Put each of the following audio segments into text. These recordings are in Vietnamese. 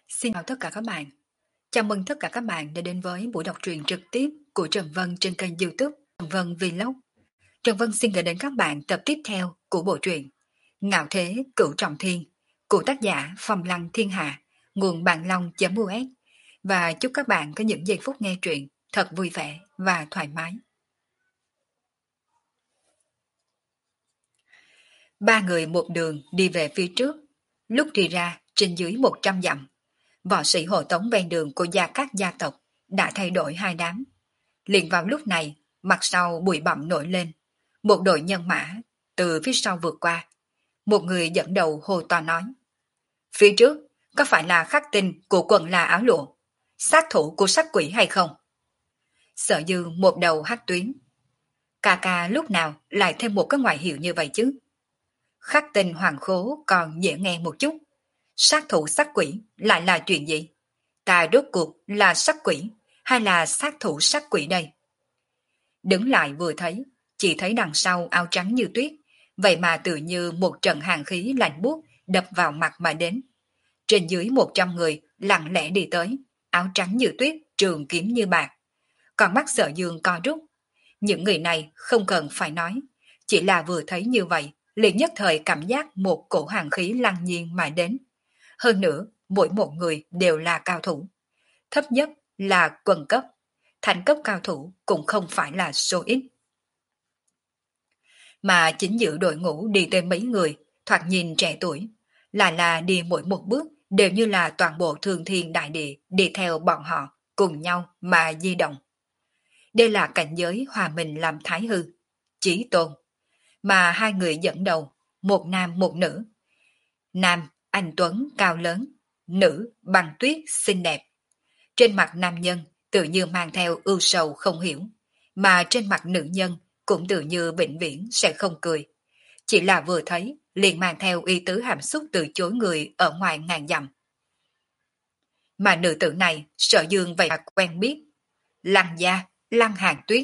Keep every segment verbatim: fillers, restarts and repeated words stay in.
Xin chào tất cả các bạn. Chào mừng tất cả các bạn đã đến với buổi đọc truyện trực tiếp của Trần Vân trên kênh YouTube Trần Vân Vlog. Trần Vân xin gửi đến các bạn tập tiếp theo của bộ truyện Ngạo Thế Cửu Trọng Thiên của tác giả Phong Lăng Thiên Hạ, nguồn bạn long.us, và chúc các bạn có những giây phút nghe truyện thật vui vẻ và thoải mái. Ba người một đường đi về phía trước, lúc đi ra trên dưới một trăm dặm. Võ sĩ hộ tống ven đường của gia các gia tộc đã thay đổi hai đám. Liền vào lúc này, mặt sau bụi bặm nổi lên. Một đội nhân mã từ phía sau vượt qua. Một người dẫn đầu hô to nói: "Phía trước, có phải là khắc tinh của quần là áo lụa, sát thủ của sát quỷ hay không?" Sở Dư một đầu hắc tuyến: "Ca ca lúc nào lại thêm một cái ngoại hiệu như vậy chứ? Khắc tinh hoàng khố còn dễ nghe một chút. Sát thủ sát quỷ lại là chuyện gì? Ta rốt cuộc là sát quỷ hay là sát thủ sát quỷ đây?" Đứng lại vừa thấy, chỉ thấy đằng sau áo trắng như tuyết, vậy mà tự như một trận hàn khí lạnh buốt đập vào mặt mà đến. Trên dưới một trăm người lặng lẽ đi tới, áo trắng như tuyết, trường kiếm như bạc. Còn mắt Sở Dương co rút. Những người này không cần phải nói, chỉ là vừa thấy như vậy, liền nhất thời cảm giác một cổ hàn khí lăng nhiên mà đến. Hơn nữa, mỗi một người đều là cao thủ. Thấp nhất là quần cấp, thành cấp cao thủ cũng không phải là số ít. Mà chính giữa đội ngũ đi tới mấy người, thoạt nhìn trẻ tuổi, là là đi mỗi một bước đều như là toàn bộ thường thiên đại địa đi theo bọn họ, cùng nhau mà di động. Đây là cảnh giới hòa mình làm thái hư, chí tôn. Mà hai người dẫn đầu, một nam một nữ. Nam anh tuấn cao lớn, nữ bằng tuyết xinh đẹp. Trên mặt nam nhân tự như mang theo ưu sầu không hiểu, mà trên mặt nữ nhân cũng tự như vĩnh viễn sẽ không cười. Chỉ là vừa thấy liền mang theo ý tứ hàm xúc từ chối người ở ngoài ngàn dặm. Mà nữ tử này Sở Dương vậy mà quen biết. Lăng Gia, Lăng Hàn Tuyết.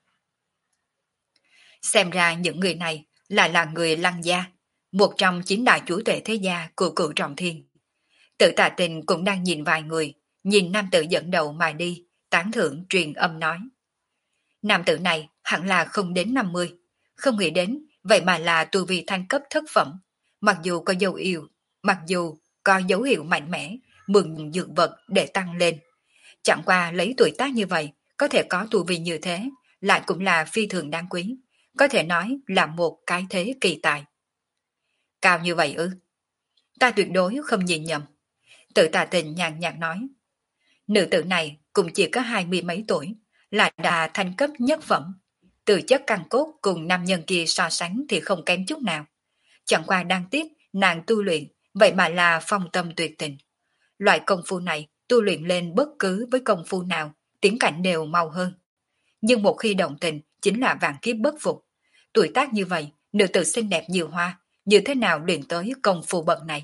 Xem ra những người này lại là người Lăng Gia, một trong chín đại chúa tể thế gia của Cửu Trọng Thiên. Tự Tạ Tình cũng đang nhìn vài người, nhìn nam tử dẫn đầu mà đi, tán thưởng truyền âm nói: "Nam tử này hẳn là không đến năm mươi, không nghĩ đến vậy mà là tu vi thanh cấp thất phẩm, mặc dù có dấu hiệu, mặc dù có dấu hiệu mạnh mẽ, mượn dược vật để tăng lên. Chẳng qua lấy tuổi tác như vậy, có thể có tu vi như thế, lại cũng là phi thường đáng quý, có thể nói là một cái thế kỳ tài." "Cao như vậy ư? Ta tuyệt đối không nhìn nhầm." Tự Tạ Tình nhàn nhạt nói. Nữ tử này cũng chỉ có hai mươi mấy tuổi, lại đã thanh cấp nhất phẩm. Từ chất căn cốt cùng nam nhân kia so sánh thì không kém chút nào. Chẳng qua đáng tiếc nàng tu luyện, vậy mà là phong tâm tuyệt tình. Loại công phu này tu luyện lên bất cứ với công phu nào, tiến cảnh đều mau hơn. Nhưng một khi động tình chính là vạn kiếp bất phục. Tuổi tác như vậy, nữ tử xinh đẹp nhiều hoa, như thế nào luyện tới công phu bậc này?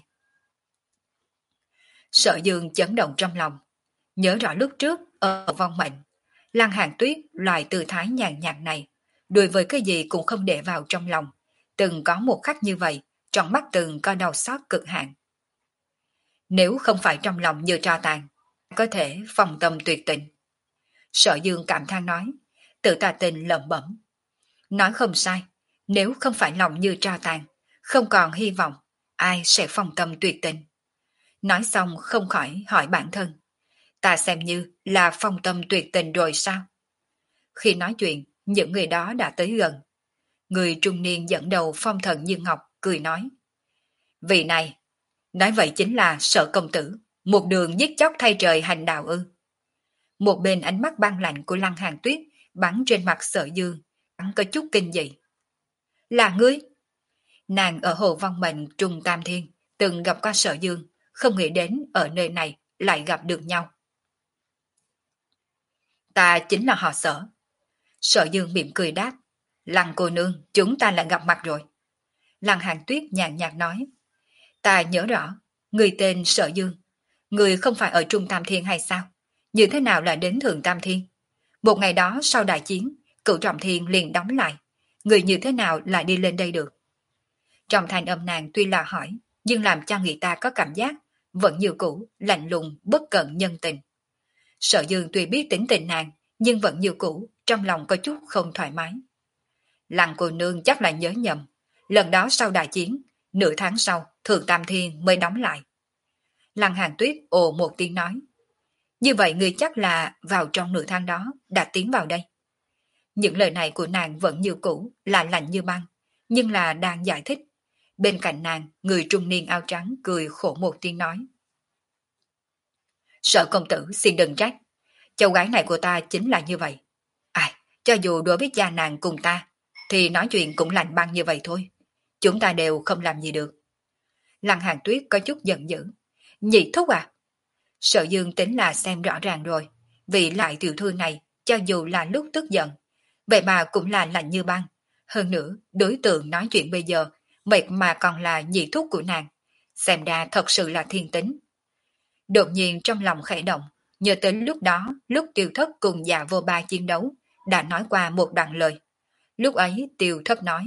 Sở Dương chấn động trong lòng. Nhớ rõ lúc trước ở vong mệnh, Lăng Hàn Tuyết loại tư thái nhàn nhạt này, đối với cái gì cũng không để vào trong lòng. Từng có một khắc như vậy, trong mắt từng có đau xót cực hạn. Nếu không phải trong lòng như tro tàn, có thể phòng tâm tuyệt tình. Sở Dương cảm than nói, Tự Tà Tình lẩm bẩm. Nói không sai, nếu không phải lòng như tro tàn, không còn hy vọng, ai sẽ phòng tâm tuyệt tình. Nói xong không khỏi hỏi bản thân, ta xem như là phong tâm tuyệt tình rồi sao? Khi nói chuyện, những người đó đã tới gần. Người trung niên dẫn đầu phong thần như ngọc cười nói, vị này, nói vậy chính là Sở công tử, một đường giết chóc thay trời hành đạo ư? Một bên ánh mắt băng lạnh của Lăng Hàn Tuyết bắn trên mặt Sở Dương, bắn có chút kinh dị. Là ngươi? Nàng ở Hồ Văn Mệnh Trung Tam Thiên từng gặp qua Sở Dương, không nghĩ đến ở nơi này lại gặp được nhau. Ta chính là họ Sở. Sở Dương mỉm cười đáp, Lăng cô nương, chúng ta lại gặp mặt rồi. Lăng Hàn Tuyết nhàn nhạt nói, ta nhớ rõ, người tên Sở Dương, người không phải ở Trung Tam Thiên hay sao? Như thế nào lại đến Thượng Tam Thiên? Một ngày đó sau đại chiến, Cửu Trọng Thiên liền đóng lại, người như thế nào lại đi lên đây được? Trong thanh âm nàng tuy là hỏi, nhưng làm cho người ta có cảm giác vẫn như cũ, lạnh lùng, bất cận nhân tình. Sở Dương tuy biết tính tình nàng, nhưng vẫn như cũ, trong lòng có chút không thoải mái. Lăng cô nương chắc là nhớ nhầm, lần đó sau đại chiến, nửa tháng sau, Thượng Tam Thiên mới đóng lại. Lăng Hàn Tuyết ồ một tiếng nói, như vậy người chắc là vào trong nửa tháng đó đã tiến vào đây. Những lời này của nàng vẫn như cũ, là lạnh như băng, nhưng là đang giải thích. Bên cạnh nàng, người trung niên áo trắng cười khổ một tiếng nói. Sở công tử xin đừng trách, cháu gái này của ta chính là như vậy. Ai, cho dù đối với cha nàng cùng ta, thì nói chuyện cũng lạnh băng như vậy thôi. Chúng ta đều không làm gì được. Lăng Hàn Tuyết có chút giận dữ. Nhị thúc à? Sở Dương tính là xem rõ ràng rồi. Vì lại tiểu thư này, cho dù là lúc tức giận, vậy mà cũng là lạnh như băng. Hơn nữa, đối tượng nói chuyện bây giờ, mệt mà còn là nhị thúc của nàng. Xem ra thật sự là thiên tính. Đột nhiên trong lòng khẽ động, nhớ tới lúc đó, lúc Tiêu Thất cùng Dạ Vô Ba chiến đấu, đã nói qua một đoạn lời. Lúc ấy Tiêu Thất nói.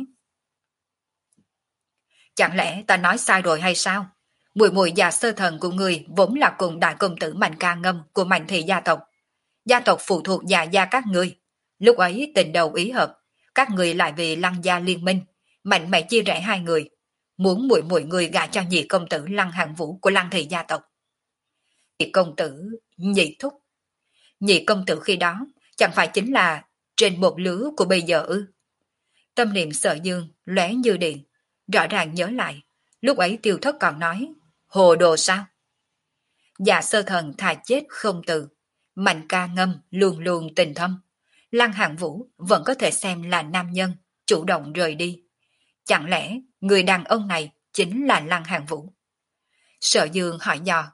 Chẳng lẽ ta nói sai rồi hay sao? Mùi mùi già sơ thần của người vốn là cùng đại công tử Mạnh Ca Ngâm của Mạnh Thị gia tộc. Gia tộc phụ thuộc Dạ gia các ngươi. Lúc ấy tình đầu ý hợp, các người lại vì Lăng gia liên minh, mạnh mẽ chia rẽ hai người, muốn mùi mùi người gả cho nhị công tử Lăng Hàn Vũ của Lăng Thị gia tộc. Nhị công tử, nhị thúc. Nhị công tử khi đó chẳng phải chính là trên một lứa của bây giờ ư? Tâm niệm Sở Dương lóe như điện, rõ ràng nhớ lại, lúc ấy Tiêu Thất còn nói, hồ đồ sao? Dạ sơ thần thà chết không từ, Mạnh Ca Ngâm luôn luôn tình thâm. Lăng Hàn Vũ vẫn có thể xem là nam nhân, chủ động rời đi. Chẳng lẽ người đàn ông này chính là Lăng Hàn Vũ? Sở Dương hỏi dò.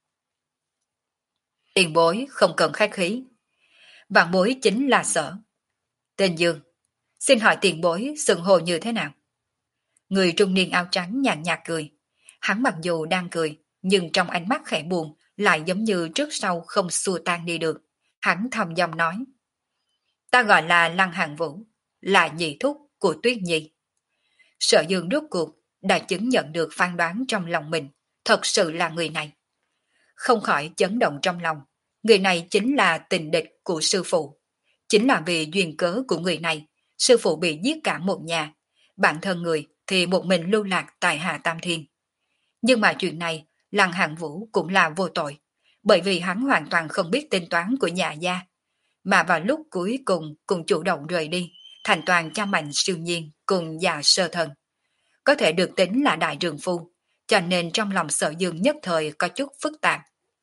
Tiền bối không cần khách khí. Vạn bối chính là Sở. Tên Dương, xin hỏi tiền bối xưng hô như thế nào? Người trung niên áo trắng nhàn nhạt cười. Hắn mặc dù đang cười, nhưng trong ánh mắt khẽ buồn, lại giống như trước sau không xua tan đi được. Hắn thầm giọng nói. Ta gọi là Lăng Hàn Vũ, là nhị thúc của Tuyết Nhi. Sở Dương rốt cuộc đã chứng nhận được phán đoán trong lòng mình, thật sự là người này. Không khỏi chấn động trong lòng, người này chính là tình địch của sư phụ. Chính là vì duyên cớ của người này, sư phụ bị giết cả một nhà, bản thân người thì một mình lưu lạc tại Hạ Tam Thiên. Nhưng mà chuyện này, Lăng Hàn Vũ cũng là vô tội, bởi vì hắn hoàn toàn không biết tính toán của nhà gia, mà vào lúc cuối cùng cùng chủ động rời đi, thành toàn cho Mạnh Siêu Nhiên cùng Dạ Sơ Thần. Có thể được tính là đại trường phu, cho nên trong lòng Sở Dương nhất thời có chút phức tạp.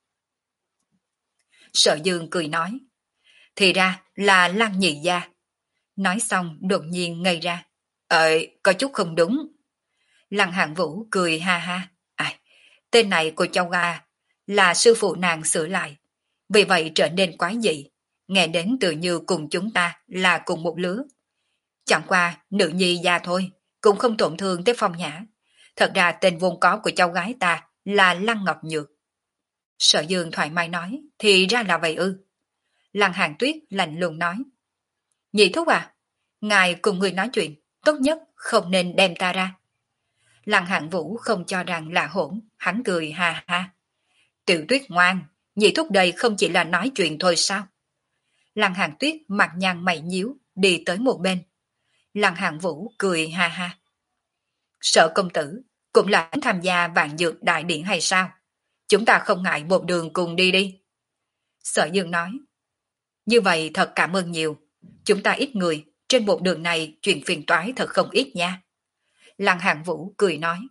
Sở Dương cười nói, thì ra là Lăng nhị gia. Nói xong đột nhiên ngây ra. Ờ, có chút không đúng. Lăng Hàn Vũ cười ha ha. À, tên này của cháu gà là sư phụ nàng sửa lại, vì vậy trở nên quái dị, nghe đến tự như cùng chúng ta là cùng một lứa. Chẳng qua nữ nhi gia thôi, cũng không tổn thương tới phong nhã. Thật ra tên vốn có của cháu gái ta là Lăng Ngọc Nhược. Sở Dương thoải mái nói, thì ra là vậy ư. Lăng Hàn Tuyết lạnh lùng nói, nhị thúc à, ngài cùng người nói chuyện, tốt nhất không nên đem ta ra. Lăng Hàn Vũ không cho rằng là hỗn, hắn cười ha ha. Tiểu Tuyết ngoan, nhị thúc đây không chỉ là nói chuyện thôi sao? Lăng Hàn Tuyết mặt nhăn mày nhíu, đi tới một bên. Lăng Hàn Vũ cười ha ha. Sở công tử, cũng là tham gia vạn dược đại điện hay sao? Chúng ta không ngại một đường cùng đi đi. Sở Dương nói, như vậy thật cảm ơn nhiều. Chúng ta ít người, trên một đường này chuyện phiền toái thật không ít nha. Lăng Hàn Vũ cười nói,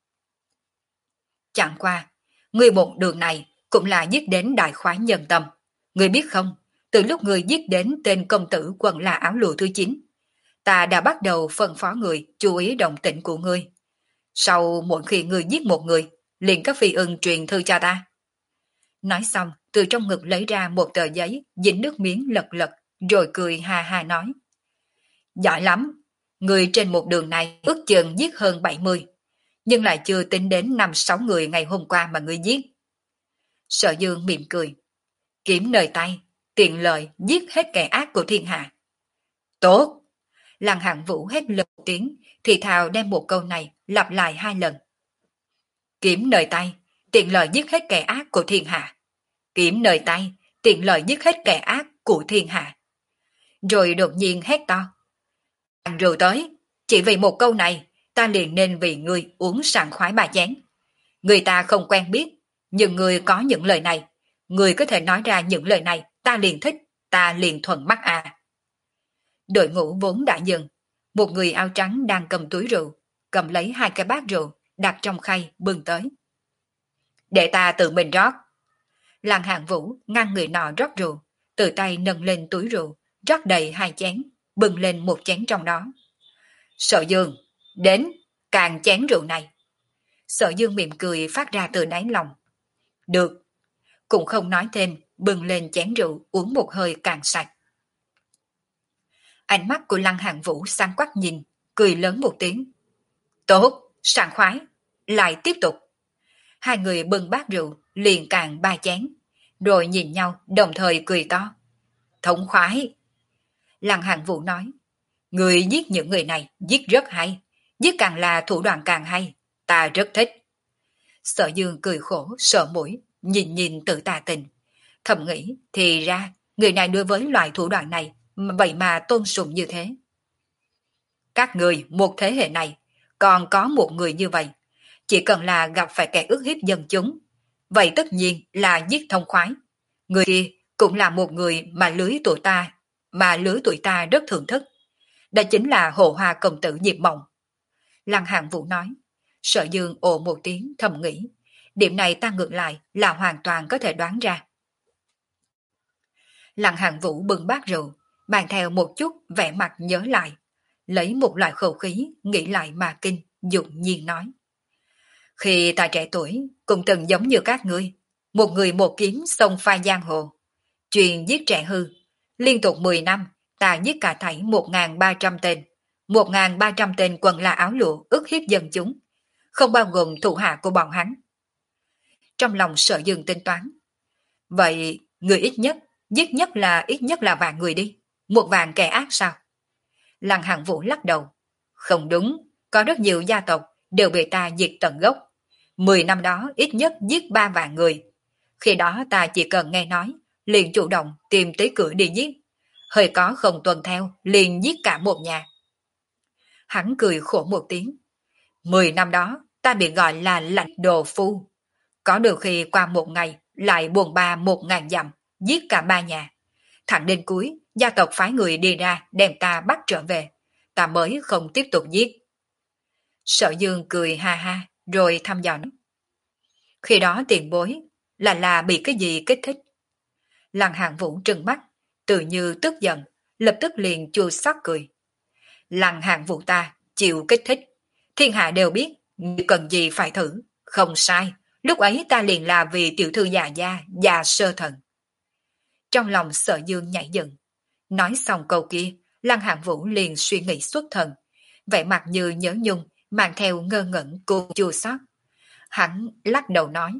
chẳng qua, người một đường này cũng là giết đến đại khoái nhân tâm. Người biết không, từ lúc người giết đến tên công tử quần là áo lụa thứ chín, ta đã bắt đầu phân phó người chú ý động tĩnh của ngươi. Sau mỗi khi người giết một người, liền các phi ưng truyền thư cho ta. Nói xong, từ trong ngực lấy ra một tờ giấy, dính nước miếng lật lật, rồi cười ha ha nói. Giỏi lắm, người trên một đường này ước chừng giết hơn bảy mươi, nhưng lại chưa tính đến năm sáu người ngày hôm qua mà người giết. Sở Dương mỉm cười. Kiếm nơi tay, tiện lợi giết hết kẻ ác của thiên hạ. Tốt! Lăng Hàn Vũ hét lớn một tiếng, thì thào đem một câu này lặp lại hai lần. Kiếm nơi tay, tiện lợi giết hết kẻ ác của thiên hạ. Kiếm nơi tay, tiện lợi giết hết kẻ ác của thiên hạ. Rồi đột nhiên hét to. Ăn rượu tới, chỉ vì một câu này, ta liền nên vì ngươi uống sảng khoái ba chén. Người ta không quen biết, nhưng người có những lời này, người có thể nói ra những lời này, ta liền thích, ta liền thuận mắt à. Đội ngũ vốn đã dừng, một người áo trắng đang cầm túi rượu, cầm lấy hai cái bát rượu, đặt trong khay bưng tới. Để ta tự mình rót. Lăng Hạng Vũ ngăn người nọ rót rượu, từ tay nâng lên túi rượu, rót đầy hai chén, bưng lên một chén trong đó. Sở Dương, đến, càng chén rượu này. Sở Dương mỉm cười phát ra từ đáy lòng. Được. Cũng không nói thêm, bưng lên chén rượu uống một hơi càng sạch. Ánh mắt của Lăng Hạng Vũ sáng quắc nhìn, cười lớn một tiếng. Tốt, sảng khoái, lại tiếp tục. Hai người bưng bát rượu, liền càng ba chén, rồi nhìn nhau đồng thời cười to. Thống khoái. Lăng Hạng Vũ nói, người giết những người này, giết rất hay, giết càng là thủ đoạn càng hay, ta rất thích. Sở Dương cười khổ, sợ mũi, nhìn nhìn tự tà tình. Thầm nghĩ, thì ra, người này đối với loại thủ đoạn này, vậy mà tôn sùng như thế. Các người, một thế hệ này, còn có một người như vậy, chỉ cần là gặp phải kẻ ức hiếp dân chúng, vậy tất nhiên là giết thông khoái. Người kia cũng là một người mà lưới tuổi ta, mà lứa tuổi ta rất thưởng thức. Đó chính là Hồ Hoa công tử Diệp Mộng. Lăng Hạng Vũ nói. Sở Dương ồ một tiếng thầm nghĩ. Điểm này ta ngược lại là hoàn toàn có thể đoán ra. Lăng Hạng Vũ bưng bát rượu, mang theo một chút vẻ mặt nhớ lại. Lấy một loại khẩu khí, nghĩ lại mà kinh, dụng nhiên nói. Khi ta trẻ tuổi, cũng từng giống như các ngươi. Một người một kiếm xông pha giang hồ. Truyền giết trẻ hư. Liên tục mười năm, ta giết cả thảy một nghìn ba trăm tên. một nghìn ba trăm tên quần là áo lụa ức hiếp dân chúng. Không bao gồm thủ hạ của bọn hắn. Trong lòng Sở Dương tính toán. Vậy, người ít nhất, giết nhất là ít nhất là vạn người đi. Một vạn kẻ ác sao? Lăng Hạng Vũ lắc đầu. Không đúng, có rất nhiều gia tộc đều bị ta diệt tận gốc. Mười năm đó ít nhất giết ba vạn người. Khi đó ta chỉ cần nghe nói, liền chủ động tìm tới cửa đi giết. Hơi có không tuân theo, liền giết cả một nhà. Hắn cười khổ một tiếng. Mười năm đó, ta bị gọi là lạnh đồ phu. Có được khi qua một ngày, lại buồn ba một ngàn dặm, giết cả ba nhà. Thẳng đến cuối, gia tộc phái người đi ra đem ta bắt trở về. Ta mới không tiếp tục giết. Sở Dương cười ha ha, rồi thăm dò nói. Khi đó tiền bối, là là bị cái gì kích thích? Lăng Hạng Vũ trừng mắt, tự như tức giận, lập tức liền chua xót cười. Lăng Hạng Vũ ta chịu kích thích, thiên hạ đều biết, cần gì phải thử, không sai, lúc ấy ta liền là vì tiểu thư già gia, già sơ thần. Trong lòng Sở Dương nhảy dựng, nói xong câu kia, Lăng Hạng Vũ liền suy nghĩ xuất thần, vẻ mặt như nhớ nhung, mang theo ngơ ngẩn cô chua xót. Hắn lắc đầu nói.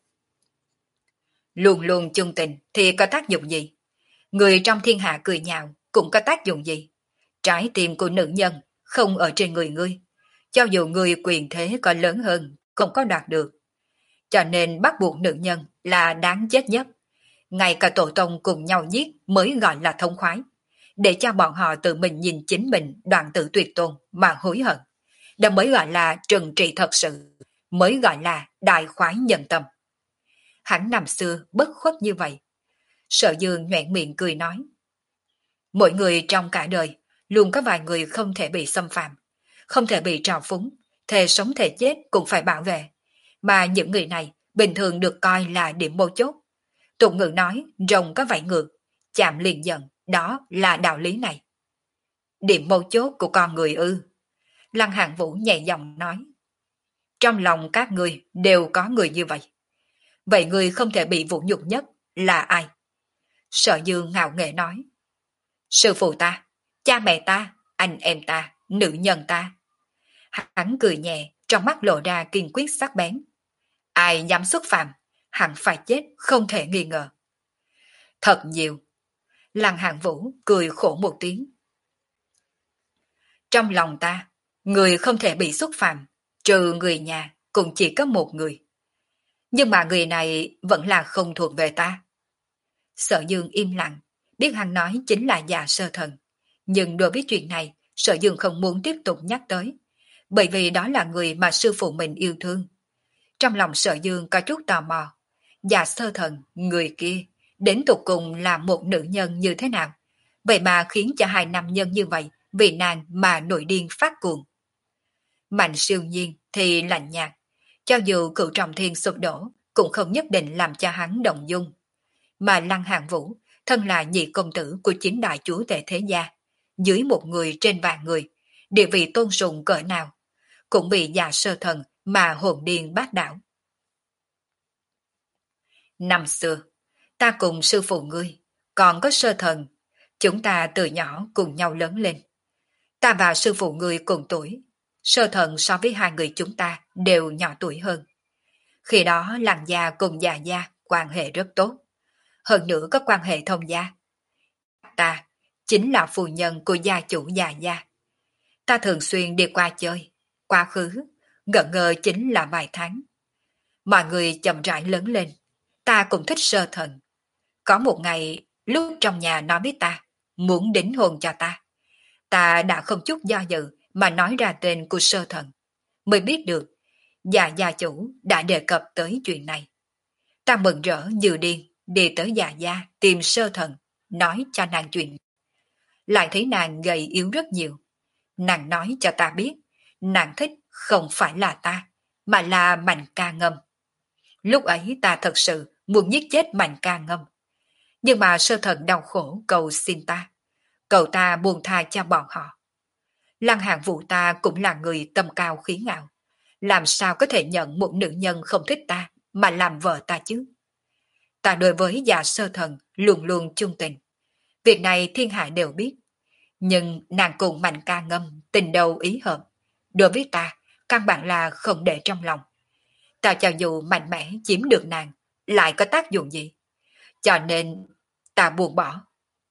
Luôn luôn chung tình thì có tác dụng gì? Người trong thiên hạ cười nhạo cũng có tác dụng gì? Trái tim của nữ nhân không ở trên người ngươi. Cho dù người quyền thế có lớn hơn, không có đạt được. Cho nên bắt buộc nữ nhân là đáng chết nhất. Ngay cả tổ tông cùng nhau giết mới gọi là thông khoái. Để cho bọn họ tự mình nhìn chính mình đoạn tử tuyệt tôn mà hối hận. Đó mới gọi là trừng trị thật sự, mới gọi là đại khoái nhân tâm. Hắn năm xưa bất khuất như vậy. Sở Dương nhoẻn miệng cười nói. Mỗi người trong cả đời, luôn có vài người không thể bị xâm phạm, không thể bị trào phúng, thề sống thề chết cũng phải bảo vệ. Mà những người này bình thường được coi là điểm mấu chốt. Tục ngữ nói, rồng có vảy ngược, chạm liền giận, đó là đạo lý này. Điểm mấu chốt của con người ư? Lăng Hạng Vũ nhẹ giọng nói. Trong lòng các người đều có người như vậy. Vậy người không thể bị vũ nhục nhất là ai? Sở Dương ngạo nghễ nói. Sư phụ ta, cha mẹ ta, anh em ta, nữ nhân ta. Hắn cười nhẹ, trong mắt lộ ra kiên quyết sắc bén. Ai dám xúc phạm, hẳn phải chết không thể nghi ngờ. Thật nhiều. Lăng Hạng Vũ cười khổ một tiếng. Trong lòng ta, người không thể bị xúc phạm, trừ người nhà cũng chỉ có một người. Nhưng mà người này vẫn là không thuộc về ta. Sở Dương im lặng, biết hắn nói chính là già sơ thần. Nhưng đối với chuyện này, Sở Dương không muốn tiếp tục nhắc tới, bởi vì đó là người mà sư phụ mình yêu thương. Trong lòng Sở Dương có chút tò mò, già sơ thần, người kia, đến tục cùng là một nữ nhân như thế nào? Vậy mà khiến cho hai nam nhân như vậy, vì nàng mà nổi điên phát cuồng. Mạnh siêu nhiên thì lạnh nhạt, cho dù cựu trọng thiên sụp đổ, cũng không nhất định làm cho hắn động dung. Mà Lăng Hàn Vũ, thân là nhị công tử của chính đại chúa tể thế gia, dưới một người trên vạn người, địa vị tôn sùng cỡ nào, cũng bị già sơ thần mà hồn điên bát đảo. Năm xưa, ta cùng sư phụ ngươi, còn có sơ thần, chúng ta từ nhỏ cùng nhau lớn lên. Ta và sư phụ ngươi cùng tuổi, sơ thần so với hai người chúng ta đều nhỏ tuổi hơn. Khi đó Lăng gia cùng già gia quan hệ rất tốt, hơn nữa có quan hệ thông gia. Ta chính là phu nhân của gia chủ già gia. Ta thường xuyên đi qua chơi, quá khứ, ngỡ ngơ chính là vài tháng. Mọi người chậm rãi lớn lên, ta cũng thích sơ thần. Có một ngày, lúc trong nhà nói với ta, muốn đính hôn cho ta. Ta đã không chút do dự mà nói ra tên của sơ thần. Mới biết được, già gia chủ đã đề cập tới chuyện này. Ta mừng rỡ như điên, đi tới già gia tìm sơ thần, nói cho nàng chuyện. Lại thấy nàng gầy yếu rất nhiều. Nàng nói cho ta biết, nàng thích không phải là ta, mà là Mạnh Ca Ngâm. Lúc ấy ta thật sự muốn giết chết Mạnh Ca Ngâm. Nhưng mà sơ thần đau khổ cầu xin ta, cầu ta buông tha cho bọn họ. Lăng Hàn Vũ ta cũng là người tâm cao khí ngạo, làm sao có thể nhận một nữ nhân không thích ta mà làm vợ ta chứ? Ta đối với già sơ thần luôn luôn chung tình. Việc này thiên hạ đều biết. Nhưng nàng cùng Mạnh Ca Ngâm tình đầu ý hợp. Đối với ta, căn bản là không để trong lòng. Ta cho dù mạnh mẽ chiếm được nàng, lại có tác dụng gì? Cho nên ta buông bỏ.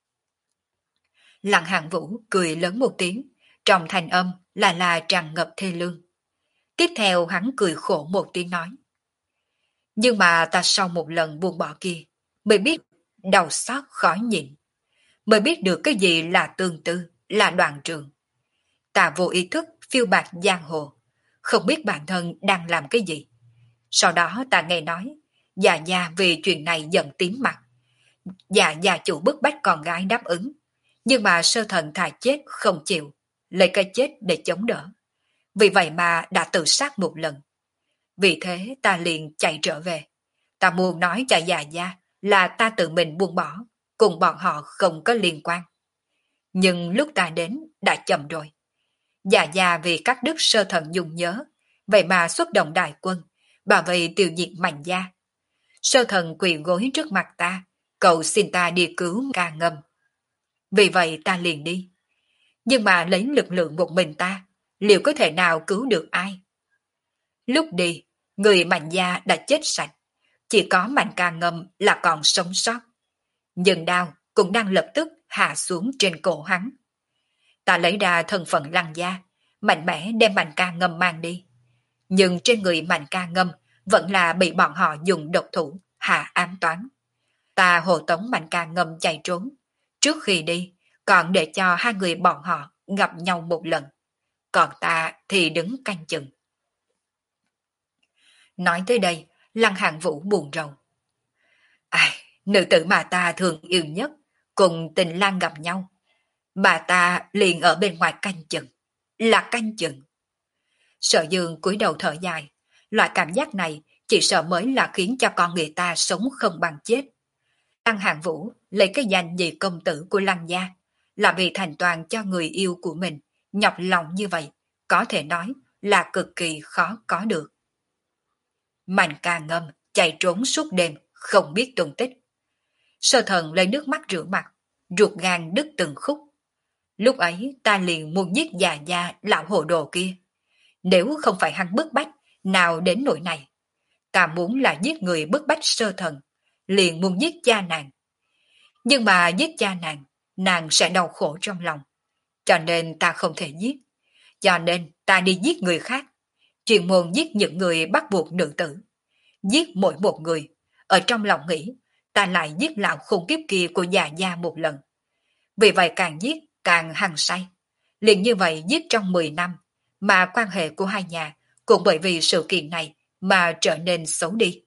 Lăng Hàn Vũ cười lớn một tiếng, trong thanh âm là là tràn ngập thê lương. Tiếp theo hắn cười khổ một tiếng nói. Nhưng mà ta sau một lần buông bỏ kia, mới biết đau xót khó nhịn, mới biết được cái gì là tương tư, là đoạn trường. Ta vô ý thức phiêu bạt giang hồ, không biết bản thân đang làm cái gì. Sau đó ta nghe nói, già gia vì chuyện này giận tím mặt. Già gia chủ bức bách con gái đáp ứng, nhưng mà sơ thần thà chết không chịu, lấy cái chết để chống đỡ. Vì vậy mà đã tự sát một lần. Vì thế ta liền chạy trở về. Ta muốn nói cho già gia là ta tự mình buông bỏ, cùng bọn họ không có liên quan. Nhưng lúc ta đến đã chậm rồi. Già gia vì các đức sơ thần dùng nhớ, vậy mà xuất động đại quân, bảo vệ tiêu diệt Mạnh gia. Sơ thần quỳ gối trước mặt ta, cầu xin ta đi cứu Ca Ngâm. Vì vậy ta liền đi. Nhưng mà lấy lực lượng một mình ta, liệu có thể nào cứu được ai? Lúc đi, người Mạnh gia đã chết sạch, chỉ có Mạnh Ca Ngâm là còn sống sót. Nhưng đao cũng đang lập tức hạ xuống trên cổ hắn. Ta lấy ra thân phận Lăng gia, mạnh mẽ đem Mạnh Ca Ngâm mang đi. Nhưng trên người Mạnh Ca Ngâm vẫn là bị bọn họ dùng độc thủ hạ ám toán. Ta hộ tống Mạnh Ca Ngâm chạy trốn. Trước khi đi, còn để cho hai người bọn họ gặp nhau một lần. Còn ta thì đứng canh chừng. Nói tới đây, Lăng Hàn Vũ buồn rầu. Ai, nữ tử mà ta thường yêu nhất, cùng Tình Lang gặp nhau. Mà ta liền ở bên ngoài canh chừng. Là canh chừng. Sở Dương cúi đầu thở dài. Loại cảm giác này chỉ sợ mới là khiến cho con người ta sống không bằng chết. Lăng Hàn Vũ lấy cái danh nhị công tử của Lăng gia, là vì thành toàn cho người yêu của mình, nhọc lòng như vậy, có thể nói là cực kỳ khó có được. Mạnh Ca Ngâm chạy trốn suốt đêm, không biết tung tích. Sơ thần lấy nước mắt rửa mặt, ruột gan đứt từng khúc. Lúc ấy ta liền muốn giết già gia lão hồ đồ kia. Nếu không phải hắn bức bách, nào đến nỗi này. Ta muốn là giết người bức bách sơ thần, liền muốn giết cha nàng. Nhưng mà giết cha nàng, nàng sẽ đau khổ trong lòng. Cho nên ta không thể giết. Cho nên ta đi giết người khác. Chuyên môn giết những người bắt buộc nữ tử. Giết mỗi một người, ở trong lòng nghĩ, ta lại giết lão khủng kiếp kia của già gia một lần. Vì vậy càng giết càng hăng say. Liền như vậy giết trong mười năm, mà quan hệ của hai nhà cũng bởi vì sự kiện này mà trở nên xấu đi.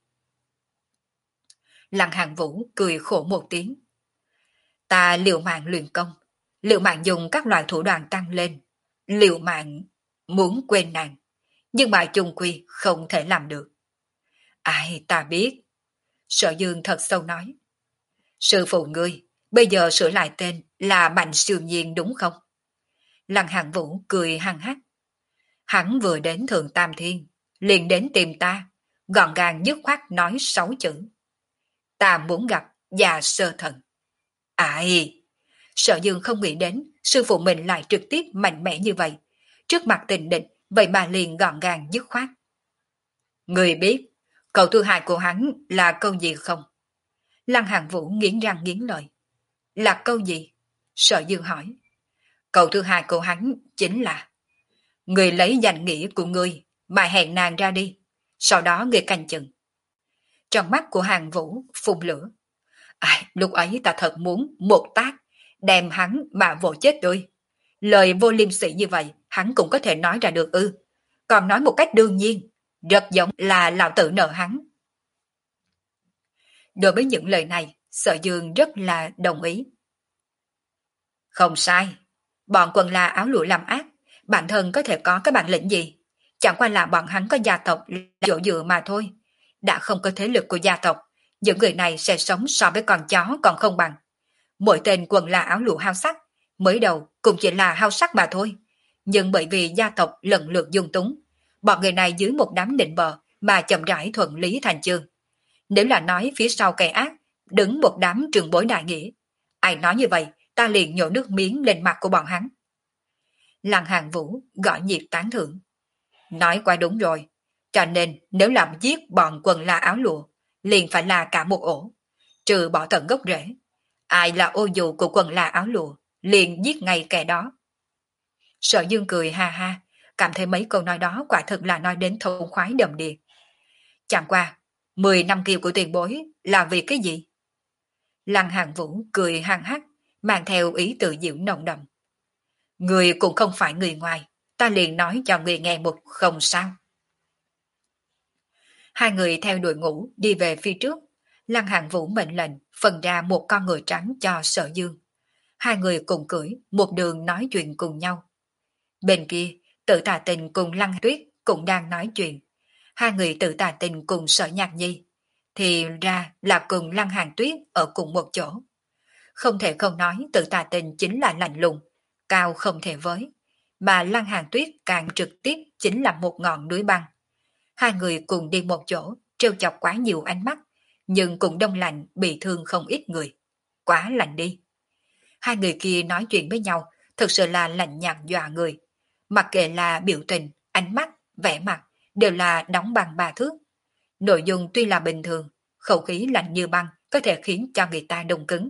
Lăng Hàng Vũ cười khổ một tiếng. Ta liều mạng luyện công, liều mạng dùng các loại thủ đoạn tăng lên, liều mạng muốn quên nàng, nhưng mà chung quy không thể làm được. Ai ta biết. Sở Dương thật sâu nói. Sư phụ ngươi, bây giờ sửa lại tên là Mạnh Siêu Nhiên đúng không? Lăng Hàng Vũ cười hăng hắc. Hắn vừa đến Thượng Tam Thiên, liền đến tìm ta, gọn gàng dứt khoát nói sáu chữ. Ta muốn gặp già sơ thần. Ai? Sở Dương không nghĩ đến sư phụ mình lại trực tiếp mạnh mẽ như vậy. Trước mặt tình địch, vậy mà liền gọn gàng dứt khoát. Người biết, cậu thứ hai của hắn là câu gì không? Lăng Hàng Vũ nghiến răng nghiến lợi. Là câu gì? Sở Dương hỏi. Câu thứ hai của hắn chính là: người lấy danh nghĩa của ngươi mà hẹn nàng ra đi, sau đó người canh chừng. Trong mắt của Hàng Vũ phun lửa. Ai, lúc ấy ta thật muốn một tác đem hắn mà vỗ chết đôi. Lời vô liêm sỉ như vậy hắn cũng có thể nói ra được ư? Còn nói một cách đương nhiên, rất giống là lão tử nợ hắn. Đối với những lời này, Sở Dương rất là đồng ý. Không sai, bọn quần là áo lụa làm ác, bản thân có thể có cái bản lĩnh gì? Chẳng qua là bọn hắn có gia tộc chỗ dựa mà thôi. Đã không có thế lực của gia tộc, những người này sẽ sống so với con chó còn không bằng. Mỗi tên quần là áo lụa hao sắc, mới đầu cũng chỉ là hao sắc mà thôi. Nhưng bởi vì gia tộc lần lượt dung túng, bọn người này dưới một đám định bợ mà chậm rãi thuận lý thành chương. Nếu là nói phía sau kẻ ác, đứng một đám trường bối đại nghĩa. Ai nói như vậy, ta liền nhổ nước miếng lên mặt của bọn hắn. Lăng Hàng Vũ gõ nhiệt tán thưởng. Nói quá đúng rồi. Cho nên nếu làm giết bọn quần la áo lụa, liền phải là cả một ổ. Trừ bỏ tận gốc rễ. Ai là ô dù của quần la áo lụa, liền giết ngay kẻ đó. Sở Dương cười ha ha, cảm thấy mấy câu nói đó quả thực là nói đến thông khoái đầm đìa. Chẳng qua, mười năm kiều của tiền bối là vì cái gì? Lăng Hàng Vũ cười hăng hắc, mang theo ý tự diệu nồng đậm. Người cũng không phải người ngoài, ta liền nói cho người nghe một không sao. Hai người theo đội ngũ đi về phía trước. Lăng Hàng Vũ mệnh lệnh phân ra một con ngựa trắng cho Sở Dương. Hai người cùng cưỡi một đường nói chuyện cùng nhau. Bên kia, Tự Tà Tình cùng Lăng Tuyết cũng đang nói chuyện. Hai người Tự Tà Tình cùng Sở Nhạc Nhi thì ra là cùng Lăng Hàng Tuyết ở cùng một chỗ. Không thể không nói Tự Tà Tình chính là lạnh lùng, cao không thể với, mà Lăng Hàng Tuyết càng trực tiếp chính là một ngọn núi băng. Hai người cùng đi một chỗ, trêu chọc quá nhiều ánh mắt, nhưng cũng đông lạnh bị thương không ít người. Quá lạnh đi. Hai người kia nói chuyện với nhau, thực sự là lạnh nhạt dọa người. Mặc kệ là biểu tình, ánh mắt, vẻ mặt, đều là đóng bằng ba thước. Nội dung tuy là bình thường, khẩu khí lạnh như băng có thể khiến cho người ta đông cứng.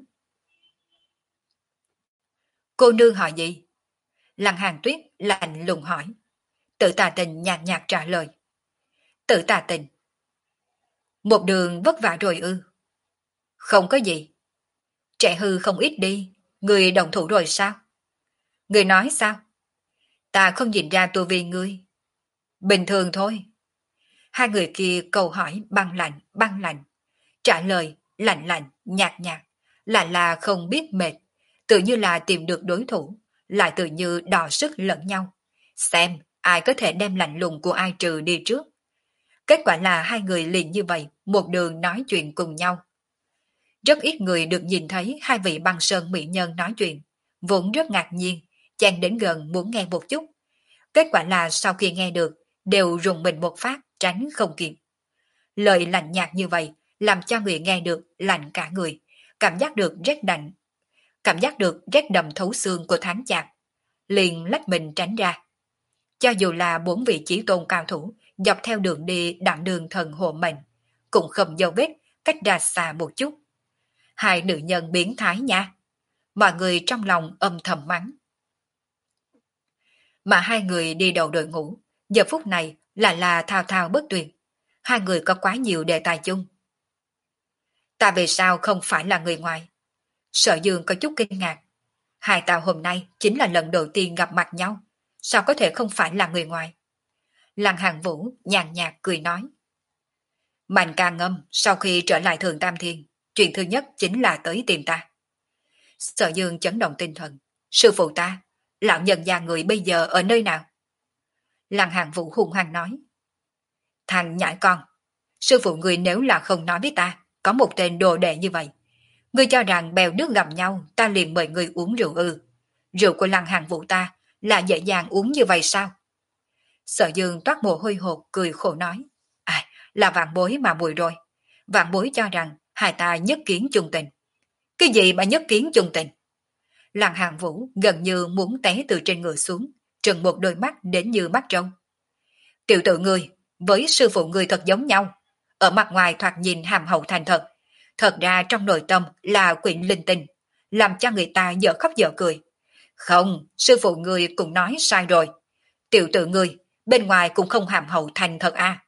Cô nương hỏi gì? Lăng Hàng Tuyết lạnh lùng hỏi. Tự Tà Tình nhạt nhạt trả lời. Tự Tà Tình. Một đường vất vả rồi ư? Không có gì. Trẻ hư không ít đi, người đồng thủ rồi sao? Người nói sao? Ta không nhìn ra tu vi ngươi. Bình thường thôi. Hai người kia câu hỏi băng lạnh, băng lạnh. Trả lời lạnh lạnh, nhạt nhạt, là là không biết mệt, tự như là tìm được đối thủ, lại tự như đọ sức lẫn nhau. Xem ai có thể đem lạnh lùng của ai trừ đi trước. Kết quả là hai người liền như vậy, một đường nói chuyện cùng nhau. Rất ít người được nhìn thấy hai vị băng sơn mỹ nhân nói chuyện, vốn rất ngạc nhiên, chen đến gần muốn nghe một chút. Kết quả là sau khi nghe được, đều rùng mình một phát, tránh không kịp. Lời lạnh nhạt như vậy, làm cho người nghe được lạnh cả người, cảm giác được rét lạnh, cảm giác được rét đậm thấu xương của tháng chạp, liền lách mình tránh ra. Cho dù là bốn vị chí tôn cao thủ, dọc theo đường đi đặng đường thần hộ mệnh, cũng không dấu vết, cách ra xa một chút. Hai nữ nhân biến thái nha. Mọi người trong lòng âm thầm mắng. Mà hai người đi đầu đội ngũ, giờ phút này là là thao thao bất tuyệt. hai người có quá nhiều đề tài chung. Ta về sao không phải là người ngoài? Sở Dương có chút kinh ngạc. Hai tao hôm nay chính là lần đầu tiên gặp mặt nhau. Sao có thể không phải là người ngoài? Lăng Hàng Vũ nhàn nhạt cười nói. Mạnh ca ngâm sau khi trở lại Thường Tam Thiên, chuyện thứ nhất chính là tới tìm ta. Sở Dương chấn động tinh thần. Sư phụ ta, lão nhân gia người bây giờ ở nơi nào? Lăng Hàng Vũ hung hăng nói. Thằng nhãi con, sư phụ người nếu là không nói với ta, có một tên đồ đệ như vậy. Ngươi cho rằng bèo nước gặp nhau, ta liền mời ngươi uống rượu ư? Rượu của Lăng Hàng Vũ ta là dễ dàng uống như vậy sao? Sở Dương toát mồ hôi hột cười khổ nói. À, là vạn bối mà mùi rồi. Vạn bối cho rằng hai ta nhất kiến chung tình. Cái gì mà nhất kiến chung tình? Lăng Hàng Vũ gần như muốn té từ trên người xuống, trừng một đôi mắt đến như mắt trâu. Tiểu tử ngươi với sư phụ ngươi thật giống nhau. Ở mặt ngoài thoạt nhìn hàm hậu thành thật, thật ra trong nội tâm là quyện linh tinh, làm cho người ta dở khóc dở cười. Không, sư phụ ngươi cũng nói sai rồi. Tiểu tử ngươi bên ngoài cũng không hàm hậu thành thật à.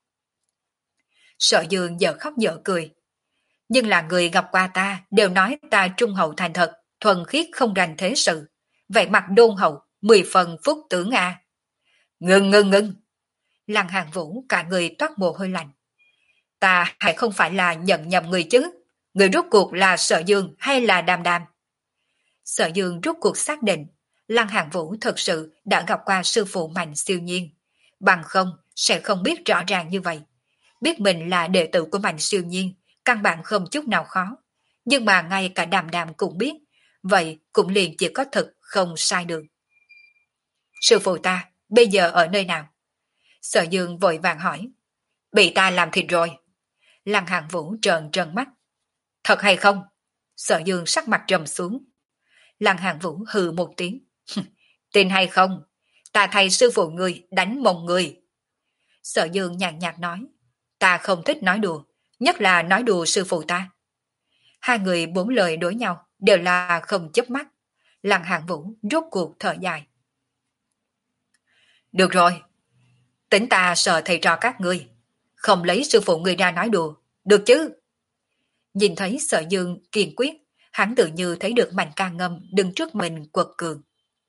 Sở Dương dở khóc dở cười. Nhưng là người gặp qua ta đều nói ta trung hậu thành thật, thuần khiết không rành thế sự. Vậy mặt đôn hậu, mười phần phúc tướng à. Ngưng ngưng ngưng. Lăng Hàng Vũ cả người toát mồ hôi lạnh. Ta hay không phải là nhận nhầm người chứ? Người rốt cuộc là Sở Dương hay là Đàm Đàm? Sở Dương rốt cuộc xác định Lăng Hàng Vũ thật sự đã gặp qua sư phụ Mạnh Siêu Nhiên. Bằng không sẽ không biết rõ ràng như vậy. Biết mình là đệ tử của Mạnh Siêu Nhiên, căn bản không chút nào khó. Nhưng mà ngay cả Đàm Đàm cũng biết, vậy cũng liền chỉ có thực không sai được. Sư phụ ta bây giờ ở nơi nào? Sở Dương vội vàng hỏi. Bị ta làm thịt rồi. Lăng Hàng Vũ trợn trợn mắt. Thật hay không? Sở Dương sắc mặt trầm xuống. Lăng Hàng Vũ hừ một tiếng. Tin hay không? Ta thay sư phụ người đánh mông người. Sở Dương nhàn nhạt nói. Ta không thích nói đùa, nhất là nói đùa sư phụ ta. Hai người bốn lời đối nhau đều là không chớp mắt. Lăng Hàng Vũ rốt cuộc thở dài. Được rồi, tính ta sợ thầy trò các ngươi, không lấy sư phụ người ra nói đùa, được chứ? Nhìn thấy Sở Dương kiên quyết, hắn tự như thấy được Mạnh Ca Ngâm đứng trước mình quật cường.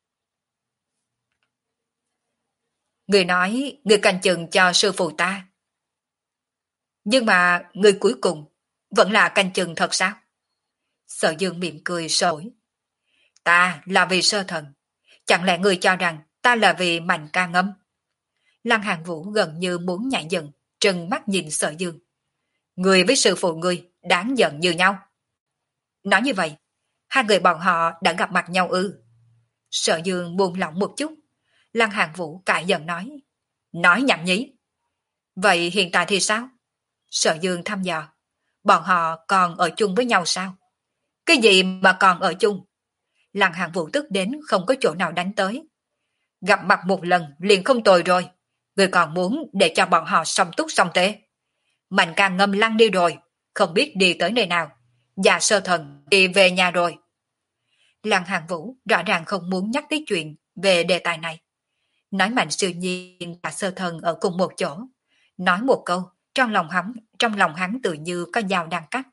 Người nói người canh chừng cho sư phụ ta. Nhưng mà người cuối cùng vẫn là canh chừng thật sao? Sở Dương mỉm cười sổi. Ta là vì sơ thần, chẳng lẽ người cho rằng ta là vì Mạnh Ca Ngâm? Lăng Hàng Vũ gần như muốn nhảy giận, trừng mắt nhìn Sở Dương. Người với sư phụ người đáng giận như nhau. Nói như vậy, hai người bọn họ đã gặp mặt nhau ư? Sở Dương buông lỏng một chút. Lăng Hàng Vũ cãi giận nói. Nói nhảm nhí. Vậy hiện tại thì sao? Sở Dương thăm dò. Bọn họ còn ở chung với nhau sao? Cái gì mà còn ở chung? Lăng Hàng Vũ tức đến không có chỗ nào đánh tới. Gặp mặt một lần liền không tồi rồi. Người còn muốn để cho bọn họ song túc song tế. Mạnh Ca Ngâm lăn đi rồi, không biết đi tới nơi nào. Và sơ thần đi về nhà rồi. Lăng Hàng Vũ rõ ràng không muốn nhắc tới chuyện về đề tài này. Nói Mạnh Siêu Nhiên và sơ thần ở cùng một chỗ. Nói một câu, trong lòng hắn, trong lòng hắn tự như có dao đang cắt.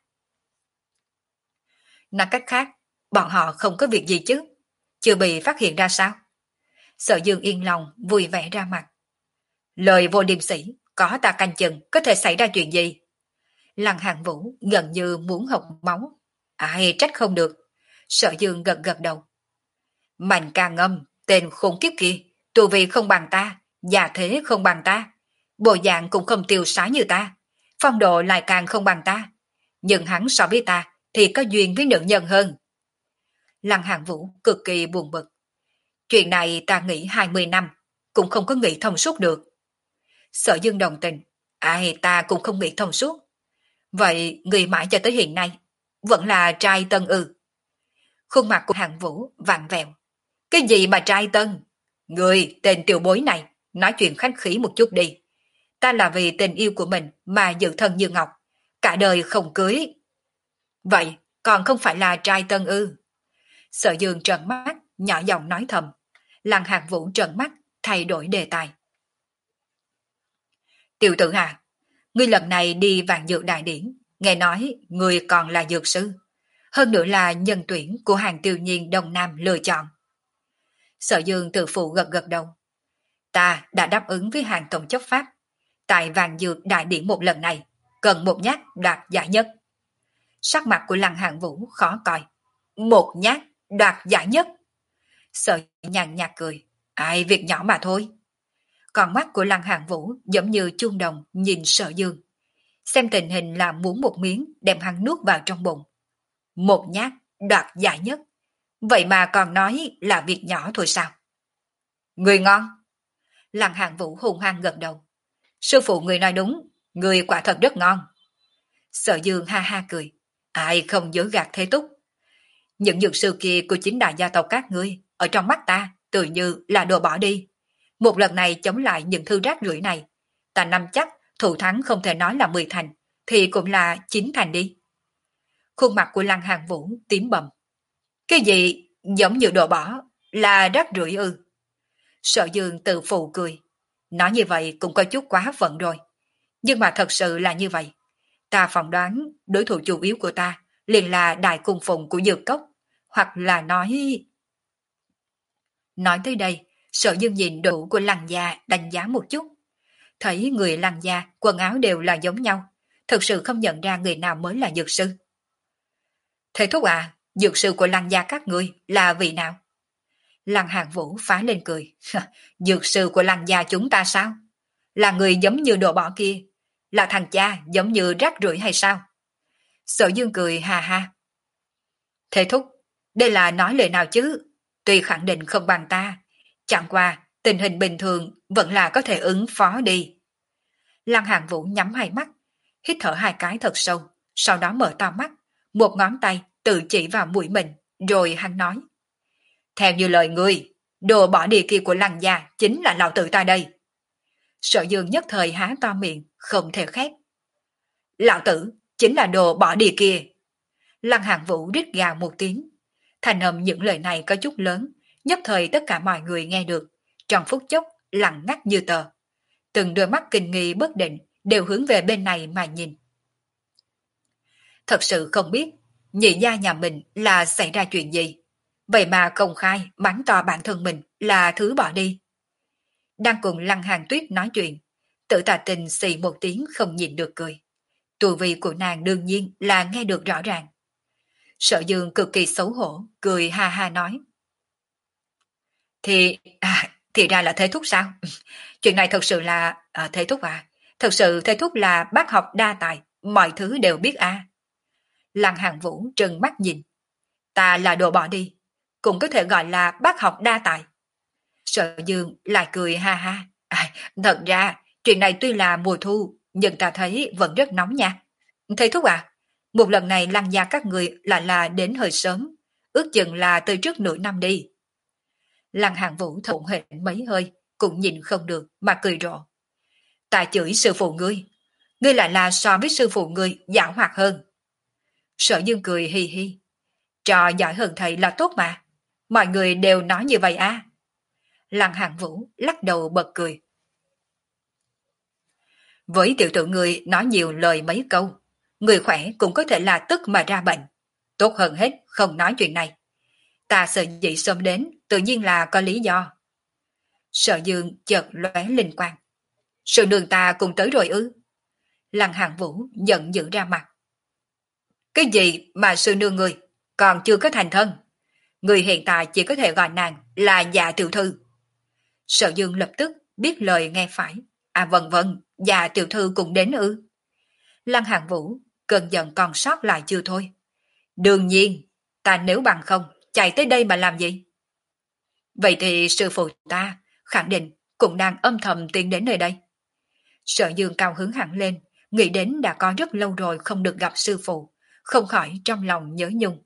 Nói cách khác, bọn họ không có việc gì chứ? Chưa bị phát hiện ra sao? Sở Dương yên lòng, vui vẻ ra mặt. Lời vô liêm sỉ, có ta canh chừng, có thể xảy ra chuyện gì? Lăng Hàng Vũ gần như muốn học máu. Ai trách không được. Sở Dương gật gật đầu. Mạnh Ca Ngâm, tên khốn kiếp kia, tu vi không bằng ta, già thế không bằng ta, bộ dạng cũng không tiêu sái như ta, phong độ lại càng không bằng ta. Nhưng hắn so với ta thì có duyên với nữ nhân hơn. Lăng Hàng Vũ cực kỳ buồn bực. Chuyện này ta nghĩ hai mươi năm, cũng không có nghĩ thông suốt được. Sở Dương đồng tình. Ai ta cũng không nghĩ thông suốt. Vậy người mãi cho tới hiện nay vẫn là trai tân ư? Khuôn mặt của Hàng Vũ vặn vẹo. Cái gì mà trai tân? Người tên tiểu bối này nói chuyện khách khí một chút đi. Ta là vì tình yêu của mình mà giữ thân như ngọc, cả đời không cưới. Vậy còn không phải là trai tân ư? Sở Dương trợn mắt, nhỏ giọng nói thầm. Lăng Hàng Vũ trợn mắt, thay đổi đề tài. Tiểu tử à, Ngươi lần này đi vạn dược đại điển, nghe nói ngươi còn là dược sư, hơn nữa là nhân tuyển của hàng tiêu nhiên Đông Nam lựa chọn. Sở Dương tự phụ gật gật đầu. Ta đã đáp ứng với hàng tổng chấp pháp. Tại vàng dược đại điển một lần này, cần một nhát đoạt giải nhất. Sắc mặt của Lăng Hàn Vũ khó coi. Một nhát đoạt giải nhất. Sở nhàn nhạt cười. Ai, việc nhỏ mà thôi. Còn mắt của Lăng Hàn Vũ giống như chuông đồng nhìn Sở Dương. Xem tình hình là muốn một miếng đem hắn nuốt vào trong bụng. Một nhát đoạt giải nhất. Vậy mà còn nói là việc nhỏ thôi sao? Người ngon. Lăng Hàn Vũ hùng hăng gật đầu. Sư phụ người nói đúng, người quả thật rất ngon. Sở Dương ha ha cười. Ai không dối gạt Thế Túc. Những dược sư kia của chính đại gia tộc các ngươi, ở trong mắt ta, tự như là đồ bỏ đi. Một lần này chống lại những thư rác rưởi này, ta nắm chắc thủ thắng không thể nói là mười thành, thì cũng là chín thành đi. Khuôn mặt của Lăng Hàn Vũ tím bầm. Cái gì giống như đồ bỏ, là rác rưởi ư? Sở Dương tự phụ cười. Nói như vậy cũng có chút quá phận rồi. Nhưng mà thật sự là như vậy. Ta phỏng đoán đối thủ chủ yếu của ta liền là đại cung phụng của dược cốc. Hoặc là nói... Nói tới đây, Sở Dương nhìn đội của Lăng gia đánh giá một chút. Thấy người Lăng gia quần áo đều là giống nhau. Thật sự không nhận ra người nào mới là dược sư. Thầy thúc à, dược sư của Lăng gia các ngươi là vị nào? Lăng Hàn Vũ phá lên cười. Dược sư của Lăng gia chúng ta sao? Là người giống như đồ bỏ kia. Là thằng cha giống như rác rưởi hay sao? Sở Dương cười hà ha. Thầy thúc, đây là nói lời nào chứ? Tuy khẳng định không bằng ta. Chẳng qua, tình hình bình thường vẫn là có thể ứng phó đi. Lăng Hàn Vũ nhắm hai mắt, hít thở hai cái thật sâu, sau đó mở to mắt, một ngón tay tự chỉ vào mũi mình, rồi hắn nói. Theo như lời ngươi, đồ bỏ đi kia của Lăng gia chính là lão tử ta đây. Sở Dương nhất thời há to miệng, không thể khép. Lão tử chính là đồ bỏ đi kia. Lăng Hàn Vũ rít gào một tiếng. Thành âm những lời này có chút lớn, nhất thời tất cả mọi người nghe được, trong phút chốc lặng ngắt như tờ. Từng đôi mắt kinh nghi bất định đều hướng về bên này mà nhìn. Thật sự không biết nhị gia nhà mình là xảy ra chuyện gì. Vậy mà công khai bắn to bản thân mình là thứ bỏ đi. Đang cùng Lăng Hàn Tuyết nói chuyện, Tử Tà Tình xì một tiếng không nhìn được cười. Tu vi của nàng đương nhiên là nghe được rõ ràng. Sở Dương cực kỳ xấu hổ, cười ha ha nói. Thì, à, thì ra là Thế Thúc sao? Chuyện này thật sự là, à, Thế Thúc à, thật sự Thế Thúc là bác học đa tài, mọi thứ đều biết à. Lăng Hàn Vũ trừng mắt nhìn. Ta là đồ bỏ đi, cũng có thể gọi là bác học đa tài. Sở Dương lại cười ha ha. À, thật ra, chuyện này tuy là mùa thu, nhưng ta thấy vẫn rất nóng nha. Thầy Thúc à, một lần này Lăng gia các người lại là đến hơi sớm, ước chừng là từ trước nửa năm đi. Lăng Hàn Vũ thổn hển mấy hơi, cũng nhìn không được mà cười rộ. Ta chửi sư phụ ngươi, ngươi lại là so với sư phụ ngươi giảo hoạt hơn. Sở Dương cười hi hi. Trò giỏi hơn thầy là tốt mà, mọi người đều nói như vậy à. Lăng Hàn Vũ lắc đầu bật cười. Với tiểu tử người nói nhiều lời mấy câu, người khỏe cũng có thể là tức mà ra bệnh. Tốt hơn hết không nói chuyện này. Ta sợ dĩ sớm đến, tự nhiên là có lý do. Sở Dương chợt lóe linh quang. Sự đường ta cùng tới rồi ư? Lăng Hàn Vũ giận dữ ra mặt. Cái gì mà sư nương người còn chưa có thành thân? Người hiện tại chỉ có thể gọi nàng là Dạ tiểu thư. Sở Dương lập tức biết lời nghe phải. À vâng vâng, Dạ tiểu thư cũng đến ư? Lăng Hàn Vũ cơn giận còn sót lại chưa thôi. Đương nhiên, ta nếu bằng không, chạy tới đây mà làm gì? Vậy thì sư phụ ta khẳng định cũng đang âm thầm tiến đến nơi đây. Sở Dương cao hứng hẳn lên, nghĩ đến đã có rất lâu rồi không được gặp sư phụ, không khỏi trong lòng nhớ nhung.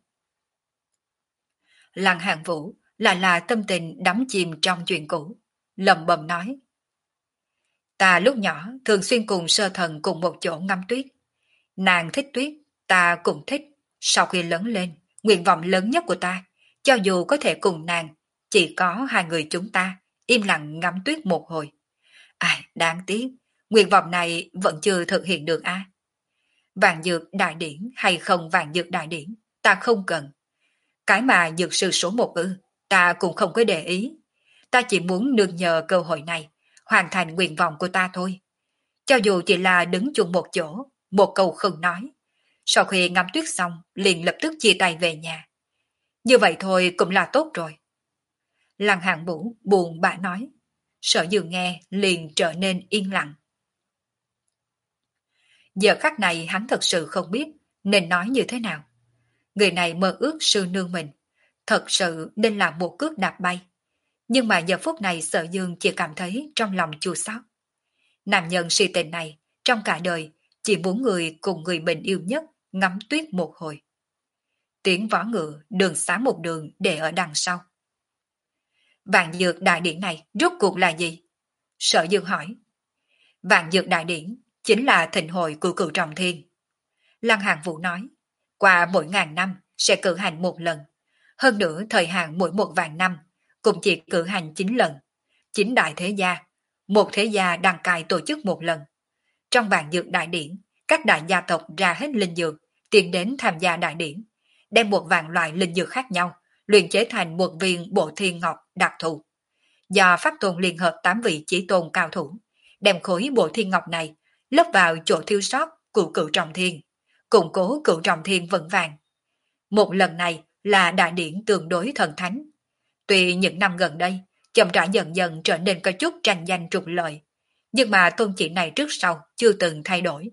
Lăng Hàn Vũ lại là tâm tình đắm chìm trong chuyện cũ, lầm bầm nói. Ta lúc nhỏ thường xuyên cùng sơ thần cùng một chỗ ngắm tuyết. Nàng thích tuyết, ta cũng thích. Sau khi lớn lên, nguyện vọng lớn nhất của ta, cho dù có thể cùng nàng, chỉ có hai người chúng ta, im lặng ngắm tuyết một hồi. Ai, đáng tiếc, nguyện vọng này vẫn chưa thực hiện được à? Vạn dược đại điển hay không vạn dược đại điển, ta không cần. Cái mà dược sư số một ư, ta cũng không có để ý. Ta chỉ muốn nương nhờ cơ hội này, hoàn thành nguyện vọng của ta thôi. Cho dù chỉ là đứng chung một chỗ, một câu không nói. Sau khi ngắm tuyết xong, liền lập tức chia tay về nhà. Như vậy thôi cũng là tốt rồi. Lăng Hạng Vũ buồn bã nói. Sở Dường nghe liền trở nên yên lặng. Giờ khắc này hắn thật sự không biết nên nói như thế nào. Người này mơ ước sư nương mình, thật sự nên làm một cước đạp bay. Nhưng mà giờ phút này Sở Dương chỉ cảm thấy trong lòng chua xót. Nam nhân si tình này, trong cả đời, chỉ muốn người cùng người mình yêu nhất ngắm tuyết một hồi. Tiếng vó ngựa đường xá một đường để ở đằng sau. Vạn dược đại điển này rốt cuộc là gì? Sở Dương hỏi. Vạn dược đại điển chính là thịnh hội của cửu trọng thiên. Lăng Hạng Vũ nói, qua mỗi ngàn năm sẽ cử hành một lần. Hơn nữa thời hạn mỗi một vạn năm cũng chỉ cử hành chín lần. Chín đại thế gia, một thế gia đăng cai tổ chức một lần. Trong vạn dược đại điển, các đại gia tộc ra hết linh dược, tiến đến tham gia đại điển, đem một vạn loại linh dược khác nhau, luyện chế thành một viên bộ thiên ngọc đặc thù. Do pháp tôn liên hợp tám vị chí tôn cao thủ, đem khối bộ thiên ngọc này lấp vào chỗ thiếu sót của cửu trọng thiên, củng cố cửu trọng thiên vững vàng. Một lần này là đại điển tương đối thần thánh. Tuy những năm gần đây, chậm rãi dần dần trở nên có chút tranh danh trục lợi, nhưng mà tôn chỉ này trước sau chưa từng thay đổi.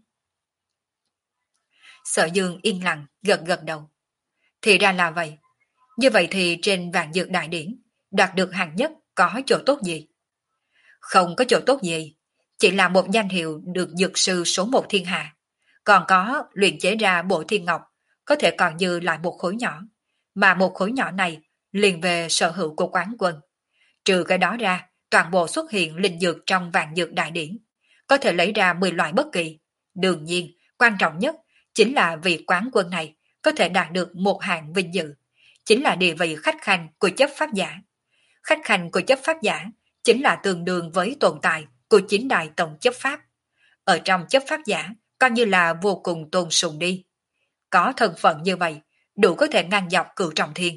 Sở Dương yên lặng gật gật đầu. Thì ra là vậy. Như vậy thì trên vạn dược đại điển đạt được hạng nhất có chỗ tốt gì? Không có chỗ tốt gì, chỉ là một danh hiệu được dược sư số một thiên hạ. Còn có luyện chế ra bộ thiên ngọc, có thể còn dư lại một khối nhỏ, mà một khối nhỏ này liền về sở hữu của quán quân. Trừ cái đó ra, toàn bộ xuất hiện linh dược trong vạn dược đại điển, có thể lấy ra mười loại bất kỳ. Đương nhiên, quan trọng nhất chính là vị quán quân này có thể đạt được một hạng vinh dự, chính là địa vị khách khanh của chấp pháp giả. Khách khanh của chấp pháp giả chính là tương đương với tồn tại của chín đại tổng chấp pháp. Ở trong chấp pháp giả, coi như là vô cùng tôn sùng đi. Có thân phận như vậy, đủ có thể ngang dọc cửu trọng thiên.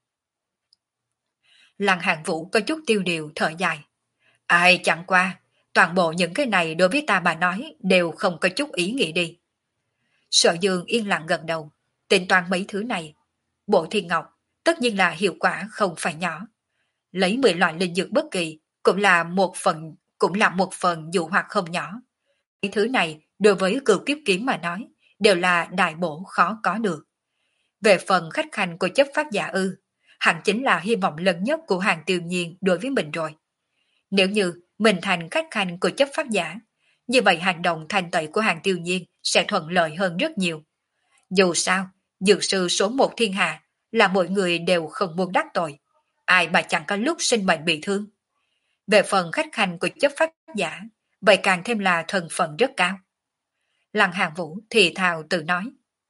Lăng Hạng Vũ có chút tiêu điều thở dài. Ai chẳng qua, toàn bộ những cái này đối với ta mà nói đều không có chút ý nghĩa đi. Sở Dương yên lặng gật đầu, tính toán mấy thứ này. Bộ thiên ngọc, tất nhiên là hiệu quả không phải nhỏ. Lấy mười loại linh dược bất kỳ, cũng là một phần, cũng là một phần dụ hoặc không nhỏ. Mấy thứ này, đối với cửu kiếp kiếm mà nói, đều là đại bổ khó có được. Về phần khách khanh của chấp pháp giả ư, hẳn chính là hy vọng lớn nhất của Hàng Tiêu Nhiên đối với mình rồi. Nếu như mình thành khách khanh của chấp pháp giả, như vậy hành động thành tẩy của Hàng Tiêu Nhiên sẽ thuận lợi hơn rất nhiều. Dù sao, dược sư số một thiên hạ là mỗi người đều không muốn đắc tội, ai mà chẳng có lúc sinh mệnh bị thương. Về phần khách khanh của chấp pháp giả, vậy càng thêm là thân phận rất cao. Lăng Hạng Vũ thì thào tự nói.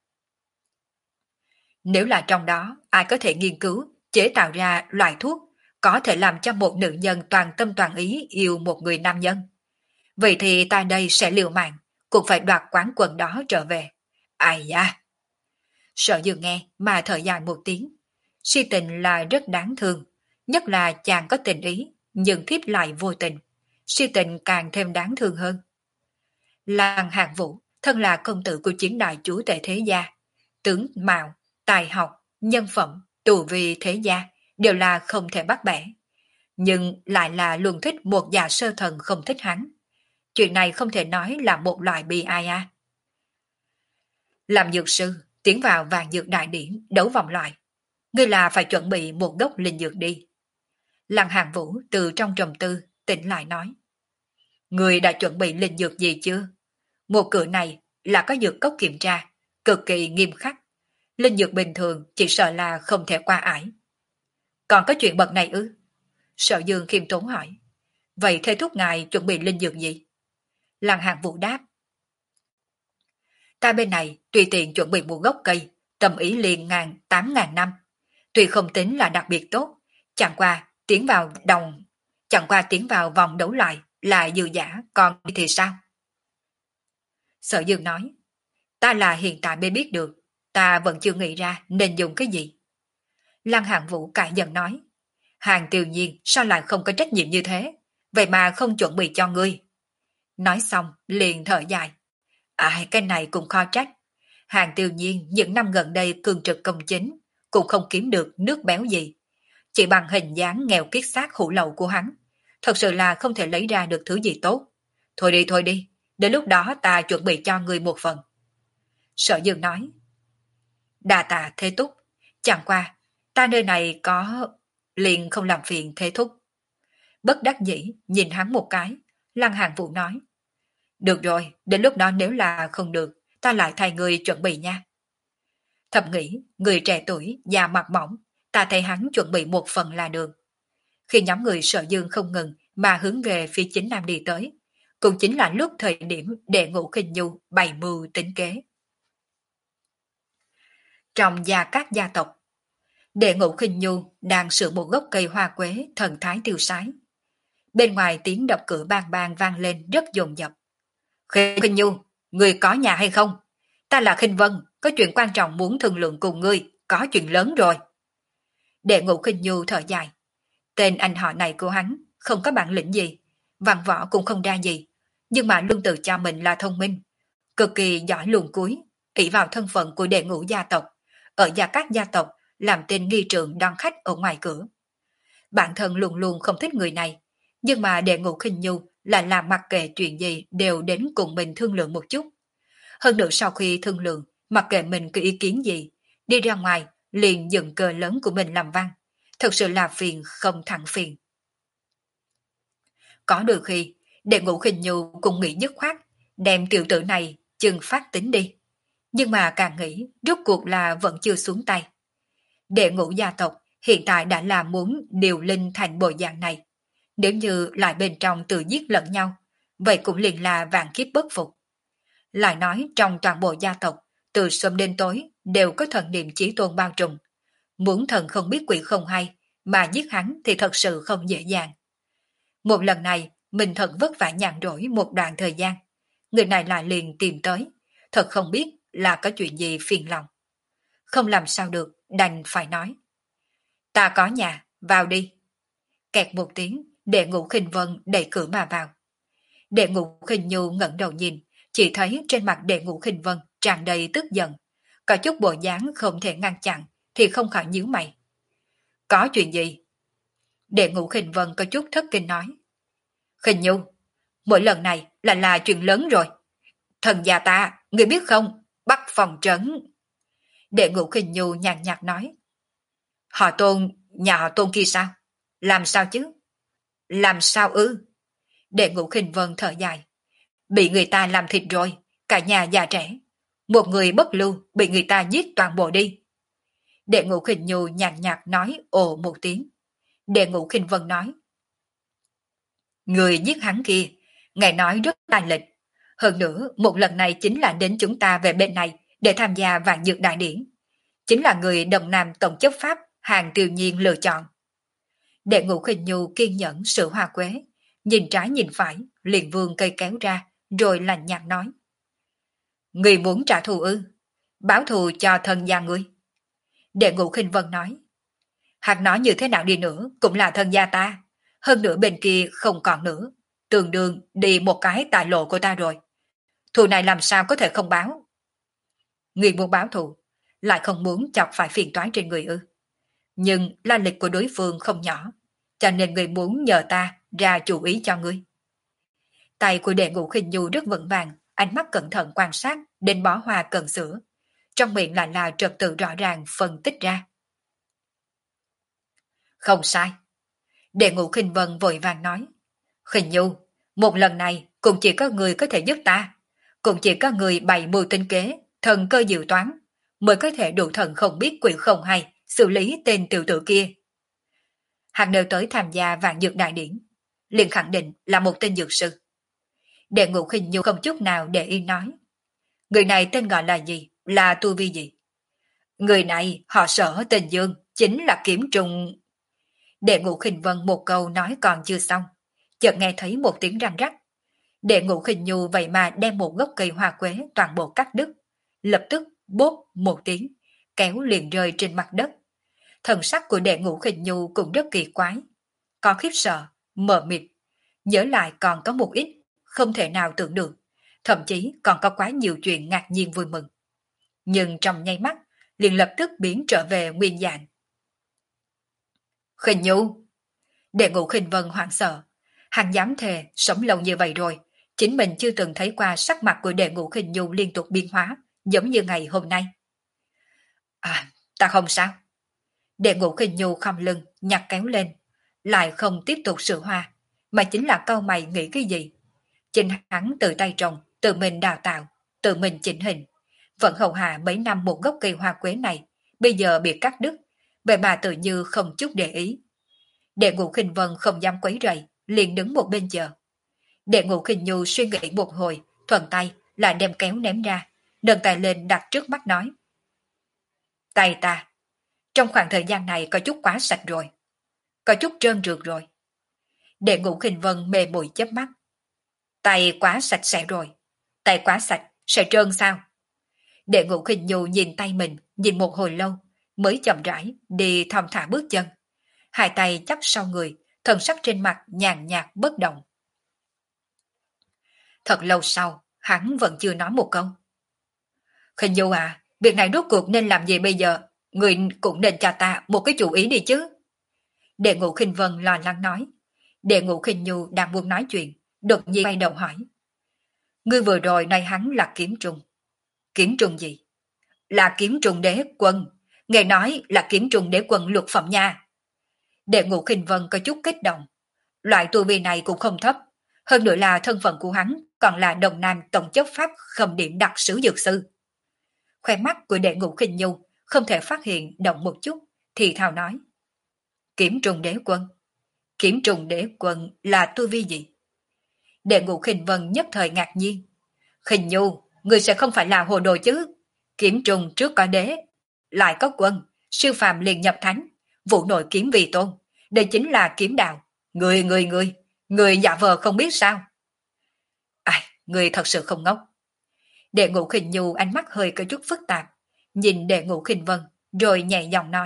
Nếu là trong đó ai có thể nghiên cứu, chế tạo ra loại thuốc có thể làm cho một nữ nhân toàn tâm toàn ý yêu một người nam nhân, vậy thì ta đây sẽ liều mạng, cũng phải đoạt quán quân đó trở về. Ai da! Sở Dương nghe mà thở dài một tiếng. Si tình là rất đáng thương, nhất là chàng có tình ý, nhưng thiếp lại vô tình. Si tình càng thêm đáng thương hơn. Lăng Hạng Vũ, thân là công tử của chiến đại chúa tể thế gia, tướng mạo, tài học, nhân phẩm, tù vi thế gia đều là không thể bắt bẻ. Nhưng lại là luôn thích một già sơ thần không thích hắn. Chuyện này không thể nói là một loại bi ai à. Làm dược sư, tiến vào vàng dược đại điển, đấu vòng loại. Ngươi là phải chuẩn bị một gốc linh dược đi. Lăng Hạng Vũ từ trong trầm tư, tỉnh lại nói. Ngươi đã chuẩn bị linh dược gì chưa? Một cửa này là có dược cốc kiểm tra, cực kỳ nghiêm khắc. Linh dược bình thường chỉ sợ là không thể qua ải. Còn có chuyện bậc này ư? Sở Dương khiêm tốn hỏi. Vậy thầy thúc ngài chuẩn bị linh dược gì? Lăng Hạng Vũ đáp. Ta bên này tùy tiện chuẩn bị một gốc cây, tầm ý liền ngàn, tám ngàn năm. Tuy không tính là đặc biệt tốt, chẳng qua tiến vào đồng, chẳng qua tiến vào vòng đấu loại là dư giả, còn thì sao? Sở Dương nói, ta là hiện tại mới biết được, ta vẫn chưa nghĩ ra nên dùng cái gì. Lăng Hạng Vũ cãi giận nói, Hàng Tiêu Nhiên sao lại không có trách nhiệm như thế, vậy mà không chuẩn bị cho ngươi. Nói xong liền thở dài, à cái này cũng khó trách. Hàng Tiêu Nhiên những năm gần đây cường trực công chính, cũng không kiếm được nước béo gì. Chỉ bằng hình dáng nghèo kiết xác hủ lậu của hắn, thật sự là không thể lấy ra được thứ gì tốt. Thôi đi thôi đi, đến lúc đó ta chuẩn bị cho người một phần. Sở Dương nói, đà tạ Thế Thúc, chẳng qua, ta nơi này có... liền không làm phiền Thế Thúc. Bất đắc dĩ nhìn hắn một cái, Lăng Hạng Vũ nói, được rồi, đến lúc đó nếu là không được, ta lại thay người chuẩn bị nha. Thầm nghĩ, người trẻ tuổi, da mặt mỏng, ta thấy hắn chuẩn bị một phần là được. Khi nhóm người Sở Dương không ngừng mà hướng về phía chính nam đi tới, cũng chính là lúc thời điểm để Ngũ Khinh Nhu bày mưu tính kế. Trong gia các gia tộc, Đệ Ngũ Khinh Nhu đang sửa một gốc cây hoa quế thần thái tiêu sái. Bên ngoài tiếng đập cửa bang bang vang lên rất dồn dập. Khinh Khinh Nhu, người có nhà hay không? Ta là Khinh Vân, có chuyện quan trọng muốn thương lượng cùng ngươi, có chuyện lớn rồi. Đệ Ngũ Khinh Nhu thở dài. Tên anh họ này của hắn không có bản lĩnh gì, văn võ cũng không đa gì, nhưng mà luôn tự cho mình là thông minh, cực kỳ giỏi luồn cuối, ỷ vào thân phận của đệ ngũ gia tộc, ở gia các gia tộc làm tên nghi trượng đón khách ở ngoài cửa. Bản thân luôn luôn không thích người này, nhưng mà đệ ngũ Khinh Nhu là làm mặc kệ chuyện gì đều đến cùng mình thương lượng một chút. Hơn nữa sau khi thương lượng, mặc kệ mình có ý kiến gì, đi ra ngoài liền dựng cờ lớn của mình làm văn, thật sự là phiền không thẳng phiền. Có đôi khi, đệ ngũ Khinh Nhu cũng nghĩ dứt khoát, đem tiểu tử này chừng phát tính đi. Nhưng mà càng nghĩ, rốt cuộc là vẫn chưa xuống tay. Đệ ngũ gia tộc hiện tại đã là muốn điều linh thành bộ dạng này. Nếu như lại bên trong tự giết lẫn nhau, vậy cũng liền là vạn kiếp bất phục. Lại nói trong toàn bộ gia tộc, từ sớm đến tối đều có thần niệm chí tôn bao trùm. Muốn thần không biết quỷ không hay, mà giết hắn thì thật sự không dễ dàng. Một lần này, mình thật vất vả nhàn rỗi một đoạn thời gian. Người này lại liền tìm tới, thật không biết là có chuyện gì phiền lòng. Không làm sao được, đành phải nói. Ta có nhà, vào đi. Kẹt một tiếng, Đệ Ngũ Khinh Vân đẩy cửa mà vào. Đệ Ngũ Khinh Nhu ngẩng đầu nhìn, chỉ thấy trên mặt Đệ Ngũ Khinh Vân tràn đầy tức giận. Có chút bộ dáng không thể ngăn chặn, thì không khỏi nhíu mày. Có chuyện gì? Đệ Ngũ Khinh Vân có chút thất kinh nói. Khinh Nhu, mỗi lần này là là chuyện lớn rồi. Thần già ta, người biết không, bắt phòng trấn. Đệ Ngũ Khinh Nhu nhàn nhạt nói. Họ Tôn, nhà họ Tôn kia sao? Làm sao chứ? Làm sao ư? Đệ Ngũ Khinh Vân thở dài. Bị người ta làm thịt rồi, cả nhà già trẻ. Một người bất lưu bị người ta giết toàn bộ đi. Đệ Ngũ Khinh Nhu nhàn nhạt nói ồ một tiếng. Đệ Ngũ Khinh Vân nói. Người giết hắn kia, ngài nói rất tài lịch. Hơn nữa, một lần này chính là đến chúng ta về bên này để tham gia vạn dược đại điển. Chính là người Đồng Nam Tổng chấp pháp Hàng Tiêu Nhiên lựa chọn. Đệ Ngũ Khinh Nhu kiên nhẫn sự hoa quế, nhìn trái nhìn phải, liền vươn cây kéo ra, rồi lạnh nhạt nói. Người muốn trả thù ư? Báo thù cho thân gia ngươi. Đệ Ngũ Khinh Vân nói. Hắn nói như thế nào đi nữa, cũng là thân gia ta. Hơn nữa bên kia không còn nữa, tương đương đi một cái tài lộ của ta rồi. Thù này làm sao có thể không báo? Người muốn báo thù, lại không muốn chọc phải phiền toái trên người ư? Nhưng la lịch của đối phương không nhỏ, cho nên người muốn nhờ ta ra chủ ý cho ngươi. Tay của Đệ Ngũ Khinh Nhu rất vững vàng, ánh mắt cẩn thận quan sát đến bó hoa cần sữa, trong miệng lại là trật tự rõ ràng phân tích ra. Không sai. Đệ Ngũ Khinh Vân vội vàng nói. Khinh Nhu, một lần này cũng chỉ có người có thể giúp ta, cũng chỉ có người bày mưu tinh kế, thần cơ dự toán, mới có thể đủ thần không biết quỷ không hay xử lý tên tiểu tử kia. Hắn nếu tới tham gia vạn dược đại điển, liền khẳng định là một tên dược sư. Đệ Ngũ Khinh Nhu không chút nào để ý nói. Người này tên gọi là gì, là tu vi gì? Người này họ Sở tên Dương, chính là kiếm trùng. Đệ Ngũ Khinh Vân một câu nói còn chưa xong, chợt nghe thấy một tiếng răng rắc. Đệ Ngũ Khinh Nhu vậy mà đem một gốc cây hoa quế toàn bộ cắt đứt, lập tức bốp một tiếng, kéo liền rơi trên mặt đất. Thần sắc của Đệ Ngũ Khinh Nhu cũng rất kỳ quái, có khiếp sợ, mờ mịt, nhớ lại còn có một ít không thể nào tưởng được, thậm chí còn có quá nhiều chuyện ngạc nhiên vui mừng. Nhưng trong nháy mắt, liền lập tức biến trở về nguyên dạng. Khinh Nhu! Đệ Ngũ Khinh Vân hoảng sợ, hắn dám thề sống lâu như vậy rồi, chính mình chưa từng thấy qua sắc mặt của Đệ Ngũ Khinh Nhu liên tục biến hóa, giống như ngày hôm nay. À, ta không sao. Đệ Ngũ Khinh Nhu khom lưng, nhặt kéo lên, lại không tiếp tục sửa hoa, mà chính là câu mày nghĩ cái gì. Chính hắn tự tay trồng, tự mình đào tạo, tự mình chỉnh hình, vẫn hầu hạ mấy năm một gốc cây hoa quế này, bây giờ bị cắt đứt, vậy mà tự như không chút để ý. Đệ Ngũ Khinh Vân không dám quấy rầy, liền đứng một bên chờ. Đệ Ngũ Khinh Nhu suy nghĩ một hồi, thuận tay lại đem kéo ném ra, nâng tay lên đặt trước mắt nói: Tay ta, trong khoảng thời gian này có chút quá sạch rồi, có chút trơn trượt rồi. Đệ Ngũ Khinh Vân mê mùi chớp mắt. Tay quá sạch sẽ rồi, tay quá sạch, sẽ trơn sao? Đệ Ngũ Khinh Nhu nhìn tay mình, nhìn một hồi lâu, mới chậm rãi đi thong thả bước chân. Hai tay chắp sau người, thần sắc trên mặt nhàn nhạt bất động. Thật lâu sau, hắn vẫn chưa nói một câu. Khinh Nhu à, việc này rốt cuộc nên làm gì bây giờ? Người cũng nên cho ta một cái chủ ý đi chứ. Đệ Ngũ Khinh Vân lo lắng nói. Đệ Ngũ Khinh Nhu đang muốn nói chuyện, đột nhiên quay đầu hỏi. Ngươi vừa rồi nói hắn là kiếm trùng. Kiếm trùng gì? Là kiếm trùng đế quân. Nghe nói là kiếm trùng đế quân lục phẩm nha. Đệ Ngũ Khinh Vân có chút kích động. Loại tu vi này cũng không thấp. Hơn nữa là thân phận của hắn còn là Đồng Nam tổng chấp pháp khâm điểm đặc sứ dược sư. Khoe mắt của Đệ Ngũ Khinh Nhu không thể phát hiện động một chút, thì thào nói. Kiếm trùng đế quân. Kiếm trùng đế quân là tu vi gì? Đệ Ngũ Khinh Vân nhất thời ngạc nhiên. Khinh Nhu, người sẽ không phải là hồ đồ chứ? Kiếm trùng trước có đế, lại có quân, siêu phàm liền nhập thánh, vụ nội kiếm vì tôn. Đây chính là kiếm đạo. Người, người, người, người giả vờ không biết sao? Ai, người thật sự không ngốc. Đệ Ngũ Khinh Nhu ánh mắt hơi có chút phức tạp, nhìn Đệ Ngũ Khinh Vân, rồi nhẹ giọng nói.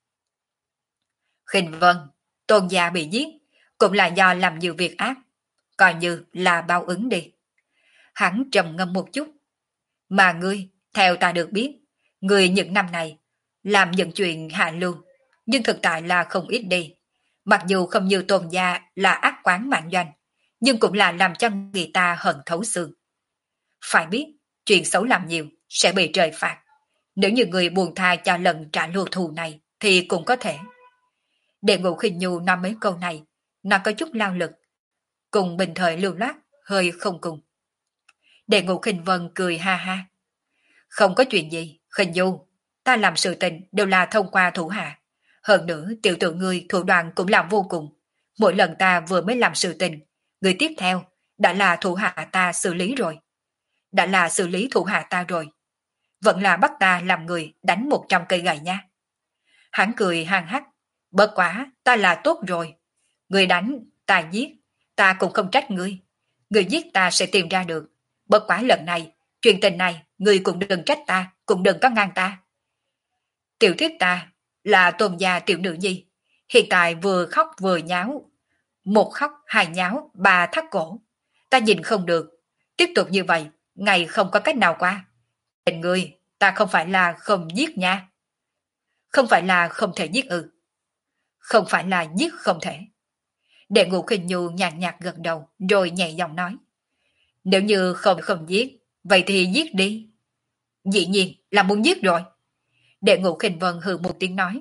Khinh Vân, tôn gia bị giết, cũng là do làm nhiều việc ác, coi như là báo ứng đi. Hắn trầm ngâm một chút. Mà ngươi, theo ta được biết, ngươi những năm này làm những chuyện hạ lưu, nhưng thực tại là không ít đi. Mặc dù không như tôn gia là ác quán mạng doanh, nhưng cũng là làm cho người ta hận thấu xương. Phải biết, chuyện xấu làm nhiều sẽ bị trời phạt. Nếu như người buồn tha cho lần trả lưu thù này thì cũng có thể. Đệ Ngũ Khinh Nhu nói mấy câu này, nó có chút lao lực, cùng bình thời lưu loát, hơi không cùng. Đệ Ngũ Khinh Vân cười ha ha. Không có chuyện gì, Khinh Nhu, ta làm sự tình đều là thông qua thủ hạ. Hơn nữa tiểu tử ngươi thủ đoạn cũng làm vô cùng. Mỗi lần ta vừa mới làm sự tình, người tiếp theo đã là thủ hạ ta xử lý rồi. Đã là xử lý thủ hạ ta rồi. Vẫn là bắt ta làm người đánh một trăm cây gậy nha. Hắn cười hăng hắc. Bất quá, ta là tốt rồi. Người đánh, ta giết, ta cũng không trách ngươi. Người giết ta sẽ tìm ra được. Bất quá lần này, chuyện tình này, ngươi cũng đừng trách ta, cũng đừng có ngăn ta. Tiểu thuyết ta là Tôn gia tiểu nữ nhi, hiện tại vừa khóc vừa nháo. Một khóc, hai nháo, ba thắt cổ. Ta nhìn không được. Tiếp tục như vậy, ngày không có cách nào qua. Tình ngươi, ta không phải là không giết nha. Không phải là không thể giết ư. Không phải là giết không thể. Đệ Ngũ Khinh Nhu nhàn nhạt gật đầu, rồi nhẹ giọng nói. Nếu như không không giết, vậy thì giết đi. Dĩ nhiên là muốn giết rồi. Đệ Ngũ Khinh Vân hừ một tiếng nói.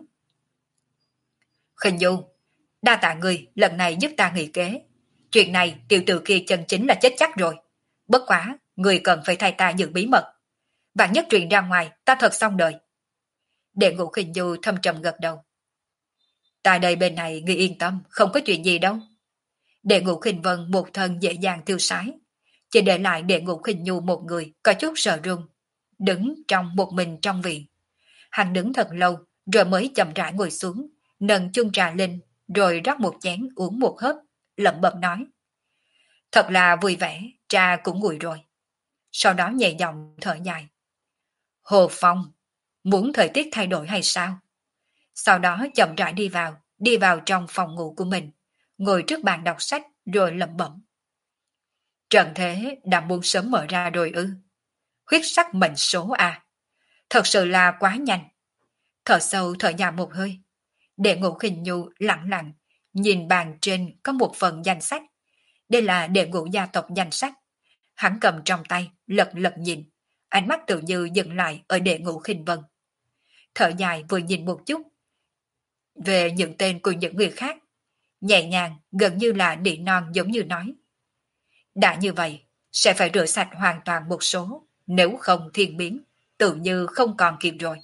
Khinh Nhu, đa tạ người lần này giúp ta nghị kế. Chuyện này tiểu tử kia chân chính là chết chắc rồi. Bất quá, người cần phải thay ta giữ bí mật. Vạn nhất truyền ra ngoài, ta thật xong đời. Đệ Ngũ Khinh Nhu thâm trầm gật đầu. Ta đây bên này người yên tâm, không có chuyện gì đâu. Đệ Ngũ Khinh Vân một thân dễ dàng tiêu sái, chỉ để lại Đệ Ngũ Khinh Nhu một người có chút sợ run, đứng trong một mình trong viện. Hắn đứng thật lâu, rồi mới chậm rãi ngồi xuống, nâng chung trà lên, rồi rót một chén uống một hớp, lẩm bẩm nói. Thật là vui vẻ, trà cũng nguội rồi. Sau đó nhẹ giọng thở dài. Hồ Phong, muốn thời tiết thay đổi hay sao? Sau đó chậm rãi đi vào, đi vào trong phòng ngủ của mình, ngồi trước bàn đọc sách rồi lẩm bẩm. Trần thế đã muốn sớm mở ra rồi ư? Huyết sắc mệnh số à? Thật sự là quá nhanh. Thở sâu thở dài một hơi. Đệ Ngũ Khinh Nhu lặng lặng, nhìn bàn trên có một phần danh sách. Đây là Đệ Ngũ gia tộc danh sách. Hắn cầm trong tay, lật lật nhìn. Ánh mắt tự như dừng lại ở Đệ Ngũ Khinh Vân. Thở dài vừa nhìn một chút về những tên của những người khác. Nhẹ nhàng, gần như là nỉ non giống như nói. Đã như vậy, sẽ phải rửa sạch hoàn toàn một số, nếu không thiên biến, tự như không còn kịp rồi.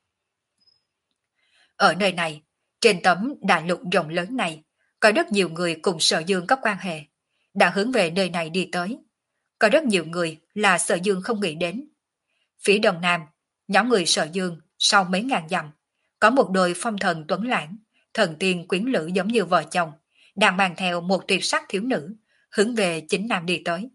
Ở nơi này, trên tấm đại lục rộng lớn này, có rất nhiều người cùng Sở Dương có quan hệ, đã hướng về nơi này đi tới. Có rất nhiều người là Sở Dương không nghĩ đến. Phía đông nam, nhóm người Sở Dương sau mấy ngàn dặm, có một đôi phong thần tuấn lãng, thần tiên quyến lữ giống như vợ chồng, đang mang theo một tuyệt sắc thiếu nữ, hướng về chính nam đi tới.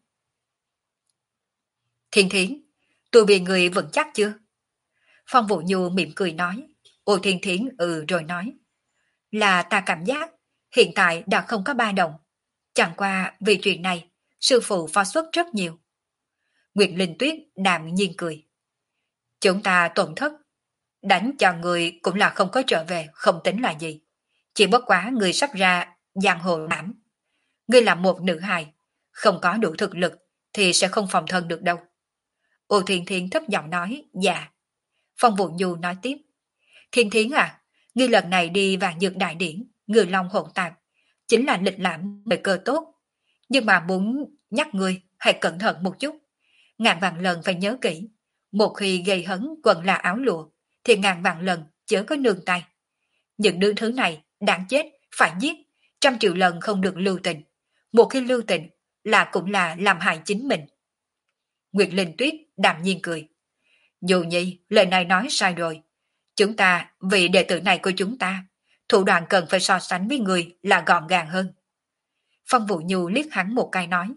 Thiên Thiến, tôi bị người vững chắc chưa? Phong Vũ Nhu mỉm cười nói. Ô Thiên Thiến ừ rồi nói. Là ta cảm giác hiện tại đã không có ba đồng. Chẳng qua vì chuyện này, sư phụ phó xuất rất nhiều. Nguyệt Linh Tuyết đạm nhiên cười. Chúng ta tổn thất. Đánh cho người cũng là không có trở về, không tính là gì. Chỉ bất quá người sắp ra giang hồ đảm. Ngươi là một nữ hài, không có đủ thực lực thì sẽ không phòng thân được đâu. Ô Thiên Thiến thấp giọng nói, dạ. Phong Vũ Nhu nói tiếp. Thiên Thiến à, ngươi lần này đi Vạn Dược Đại Điển, Ngự Long hỗn tạp, chính là lịch lãm thời cơ tốt. Nhưng mà muốn nhắc ngươi hãy cẩn thận một chút. Ngàn vạn lần phải nhớ kỹ. Một khi gây hấn quần là áo lụa, thì ngàn vạn lần chớ có nương tay. Những đứa thứ này đáng chết, phải giết, trăm triệu lần không được lưu tình. Một khi lưu tình là cũng là làm hại chính mình. Nguyệt Linh Tuyết đạm nhiên cười. Dù nhi, lời này nói sai rồi. Chúng ta, vị đệ tử này của chúng ta, thủ đoạn cần phải so sánh với người là gọn gàng hơn. Phong Vũ Nhu liếc hắn một cái nói.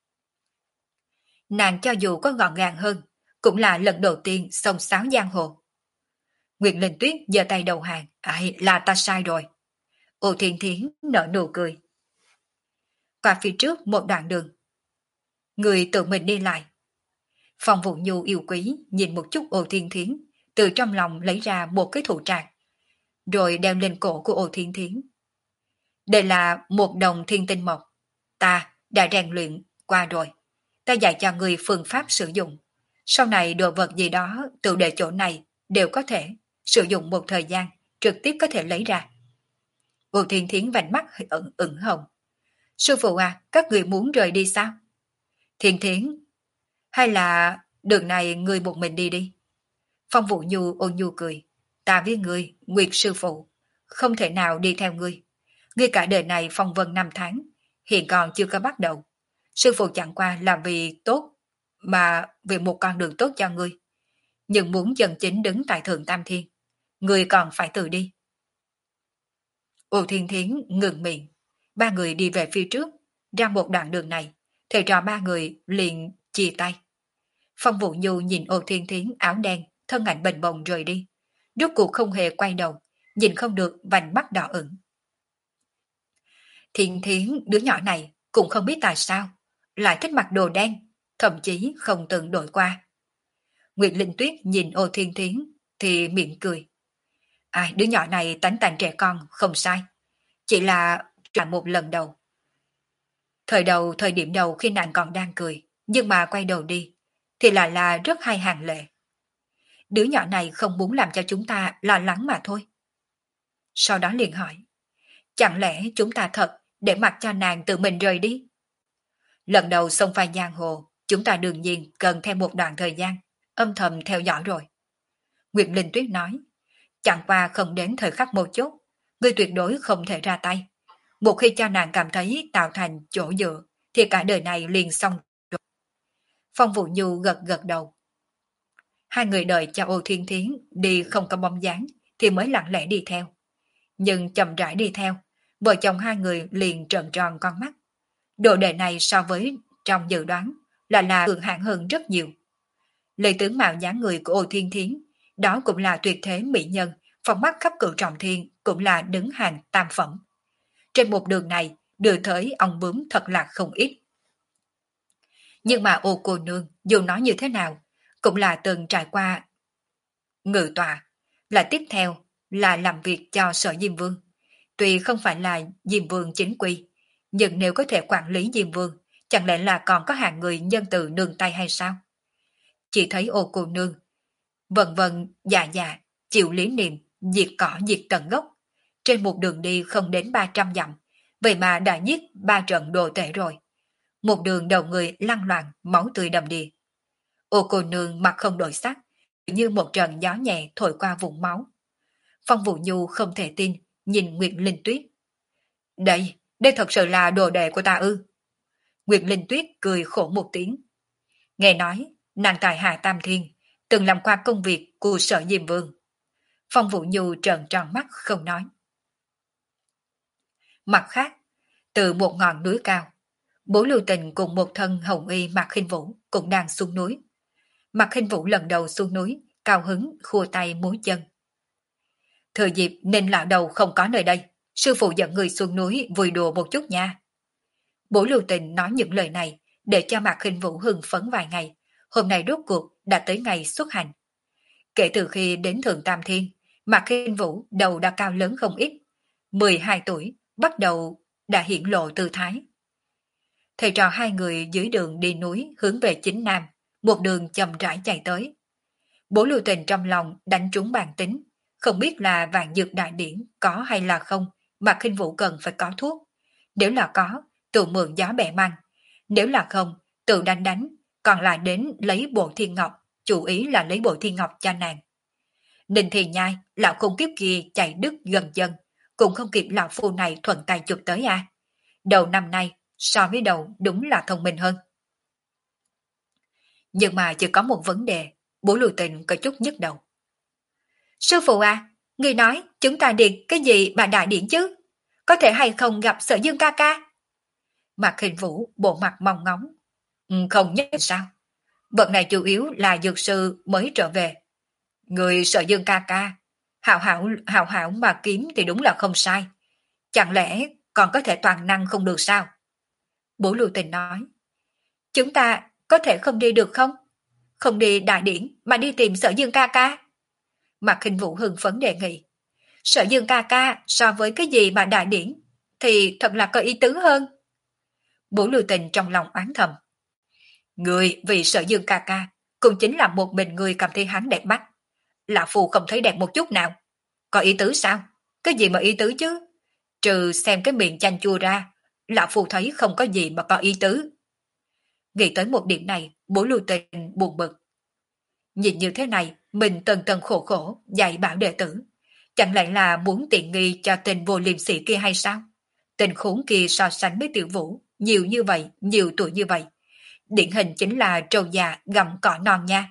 Nàng cho dù có gọn gàng hơn, cũng là lần đầu tiên xông xáo giang hồ. Nguyệt Linh Tuyết giơ tay đầu hàng. Ai, là ta sai rồi. Ô Thiên Thiến nở nụ cười. Qua phía trước một đoạn đường. Người tự mình đi lại. Phong Vũ Nhu yêu quý nhìn một chút Ô Thiên Thiến, từ trong lòng lấy ra một cái thủ trạc, rồi đeo lên cổ của Ô Thiên Thiến. Đây là một đồng thiên tinh mộc. Ta đã rèn luyện qua rồi. Ta dạy cho người phương pháp sử dụng. Sau này đồ vật gì đó tự để chỗ này đều có thể sử dụng một thời gian, trực tiếp có thể lấy ra. Ô Thiên Thiến vành mắt ửng ửng hồng. Sư phụ à, các người muốn rời đi sao? Thiên Thiến, hay là đường này người một mình đi đi? Phong Vũ Nhu ôn nhu cười. Ta với người, Nguyệt sư phụ, không thể nào đi theo ngươi. Ngươi cả đời này phong vân năm tháng, hiện còn chưa có bắt đầu. Sư phụ chẳng qua là vì tốt, mà vì một con đường tốt cho ngươi. Nhưng muốn chân chính đứng tại thượng tam thiên, ngươi còn phải tự đi. Ô Thiên Thiến ngừng miệng. Ba người đi về phía trước, ra một đoạn đường này, thầy trò ba người liền chia tay. Phong Vũ Nhu nhìn Ô Thiên Thiến áo đen, thân ảnh bềnh bồng rời đi. Rốt cuộc không hề quay đầu, nhìn không được vành mắt đỏ ửng. Thiên Thiến đứa nhỏ này cũng không biết tại sao, lại thích mặc đồ đen, thậm chí không từng đổi qua. Nguyệt Linh Tuyết nhìn Ô Thiên Thiến thì miệng cười. Ai, đứa nhỏ này tánh tàn trẻ con, không sai. Chỉ là là một lần đầu. Thời đầu, thời điểm đầu khi nàng còn đang cười, nhưng mà quay đầu đi, thì lại là rất hay hàng lệ. Đứa nhỏ này không muốn làm cho chúng ta lo lắng mà thôi. Sau đó liền hỏi, chẳng lẽ chúng ta thật để mặc cho nàng tự mình rời đi? Lần đầu xông pha giang hồ, chúng ta đương nhiên cần thêm một đoạn thời gian, âm thầm theo dõi rồi. Nguyệt Linh Tuyết nói, chẳng qua không đến thời khắc một chút, ngươi tuyệt đối không thể ra tay. Một khi cho nàng cảm thấy tạo thành chỗ dựa, thì cả đời này liền xong rồi. Phong Vũ Nhu gật gật đầu. Hai người đợi cho Ô Thiên Thiến đi không có bóng dáng, thì mới lặng lẽ đi theo. Nhưng chậm rãi đi theo, vợ chồng hai người liền trợn tròn con mắt. Độ đệ này so với trong dự đoán, là là cường hãn hơn rất nhiều. Lấy tướng mạo dáng người của Ô Thiên Thiến, đó cũng là tuyệt thế mỹ nhân, phong mắt khắp cửu trọng thiên cũng là đứng hàng tam phẩm. Trên một đường này, đưa tới ông bướm thật là không ít. Nhưng mà Ô cô nương, dù nói như thế nào, cũng là từng trải qua ngự tọa, là tiếp theo là làm việc cho Sở Diêm Vương. Tuy không phải là Diêm Vương chính quy, nhưng nếu có thể quản lý Diêm Vương, chẳng lẽ là còn có hạng người nhân từ nương tay hay sao? Chỉ thấy Ô cô nương, vần vần dạ dạ, chịu lý niệm, diệt cỏ diệt tận gốc. Trên một đường đi không đến ba trăm dặm, vậy mà đã giết ba trận đồ tể rồi. Một đường đầu người lăn loạn, máu tươi đầm đìa. Ô cô nương mặt không đổi sắc, như một trận gió nhẹ thổi qua vùng máu. Phong Vũ Nhu không thể tin, nhìn Nguyệt Linh Tuyết. Đây, đây thật sự là đồ đệ của ta ư? Nguyệt Linh Tuyết cười khổ một tiếng. Nghe nói, nàng tại Hạ Tam Thiên, từng làm qua công việc của Sở Diêm Vương. Phong Vũ Nhu trợn tròn mắt không nói. Mặt khác, từ một ngọn núi cao, Bố Lưu Tình cùng một thân hồng y Mạc Khinh Vũ cũng đang xuống núi. Mạc Khinh Vũ lần đầu xuống núi, cao hứng khua tay múa chân. Thừa dịp nên lão đầu không có nơi đây, sư phụ dẫn người xuống núi vui đùa một chút nha. Bố Lưu Tình nói những lời này để cho Mạc Khinh Vũ hưng phấn vài ngày, hôm nay rốt cuộc đã tới ngày xuất hành. Kể từ khi đến Thượng Tam Thiên, Mạc Khinh Vũ đầu đã cao lớn không ít, mười hai tuổi bắt đầu đã hiển lộ tư thái. Thầy trò hai người dưới đường đi núi hướng về chính nam, một đường chậm rãi chạy tới. Bố Lưu Tình trong lòng đánh trúng bàn tính, không biết là vạn dược đại điển có hay là không, mà Khinh Vũ cần phải có thuốc. Nếu là có, tự mượn gió bẻ măng. Nếu là không, tự đánh đánh, còn lại đến lấy bộ thiên ngọc, chủ ý là lấy bộ thiên ngọc cho nàng. Ninh Thì Nhai, lão khôn kiếp kia chạy đứt gần chân, cũng không kịp lão phu này thuận tay chụp tới à. Đầu năm nay, so với đầu đúng là thông minh hơn. Nhưng mà chỉ có một vấn đề, Bố Lưu Tình có chút nhức đầu. Sư phụ à, người nói chúng ta đi cái gì mà đại điển chứ? Có thể hay không gặp Sở Dương ca ca? Mạc Khinh Vũ bộ mặt mong ngóng. Ừ, không nhất định sao? Vật này chủ yếu là dược sư mới trở về. Người Sở Dương ca ca, hảo hảo hảo hảo mà kiếm thì đúng là không sai. Chẳng lẽ còn có thể toàn năng không được sao? Bố Lưu Tình nói. Chúng ta có thể không đi được không? Không đi đại điển mà đi tìm Sở Dương ca ca. Mạc Khinh Vũ hưng phấn đề nghị. Sở Dương ca ca so với cái gì mà đại điển thì thật là có ý tứ hơn. Bố Lưu Tình trong lòng oán thầm. Người vì Sở Dương ca ca cũng chính là một mình người cảm thấy hắn đẹp mắt. Lão phù không thấy đẹp một chút nào. Có ý tứ sao? Cái gì mà ý tứ chứ? Trừ xem cái miệng chanh chua ra, lão phù thấy không có gì mà có ý tứ. Nghĩ tới một điểm này, Bố Lưu Tình buồn bực. Nhìn như thế này, mình tần tần khổ khổ dạy bảo đệ tử. Chẳng lẽ là muốn tiện nghi cho tên vô liêm sĩ kia hay sao? Tên khốn kia so sánh với Tiểu Vũ, nhiều như vậy, nhiều tuổi như vậy. Điển hình chính là trâu già gặm cỏ non nha.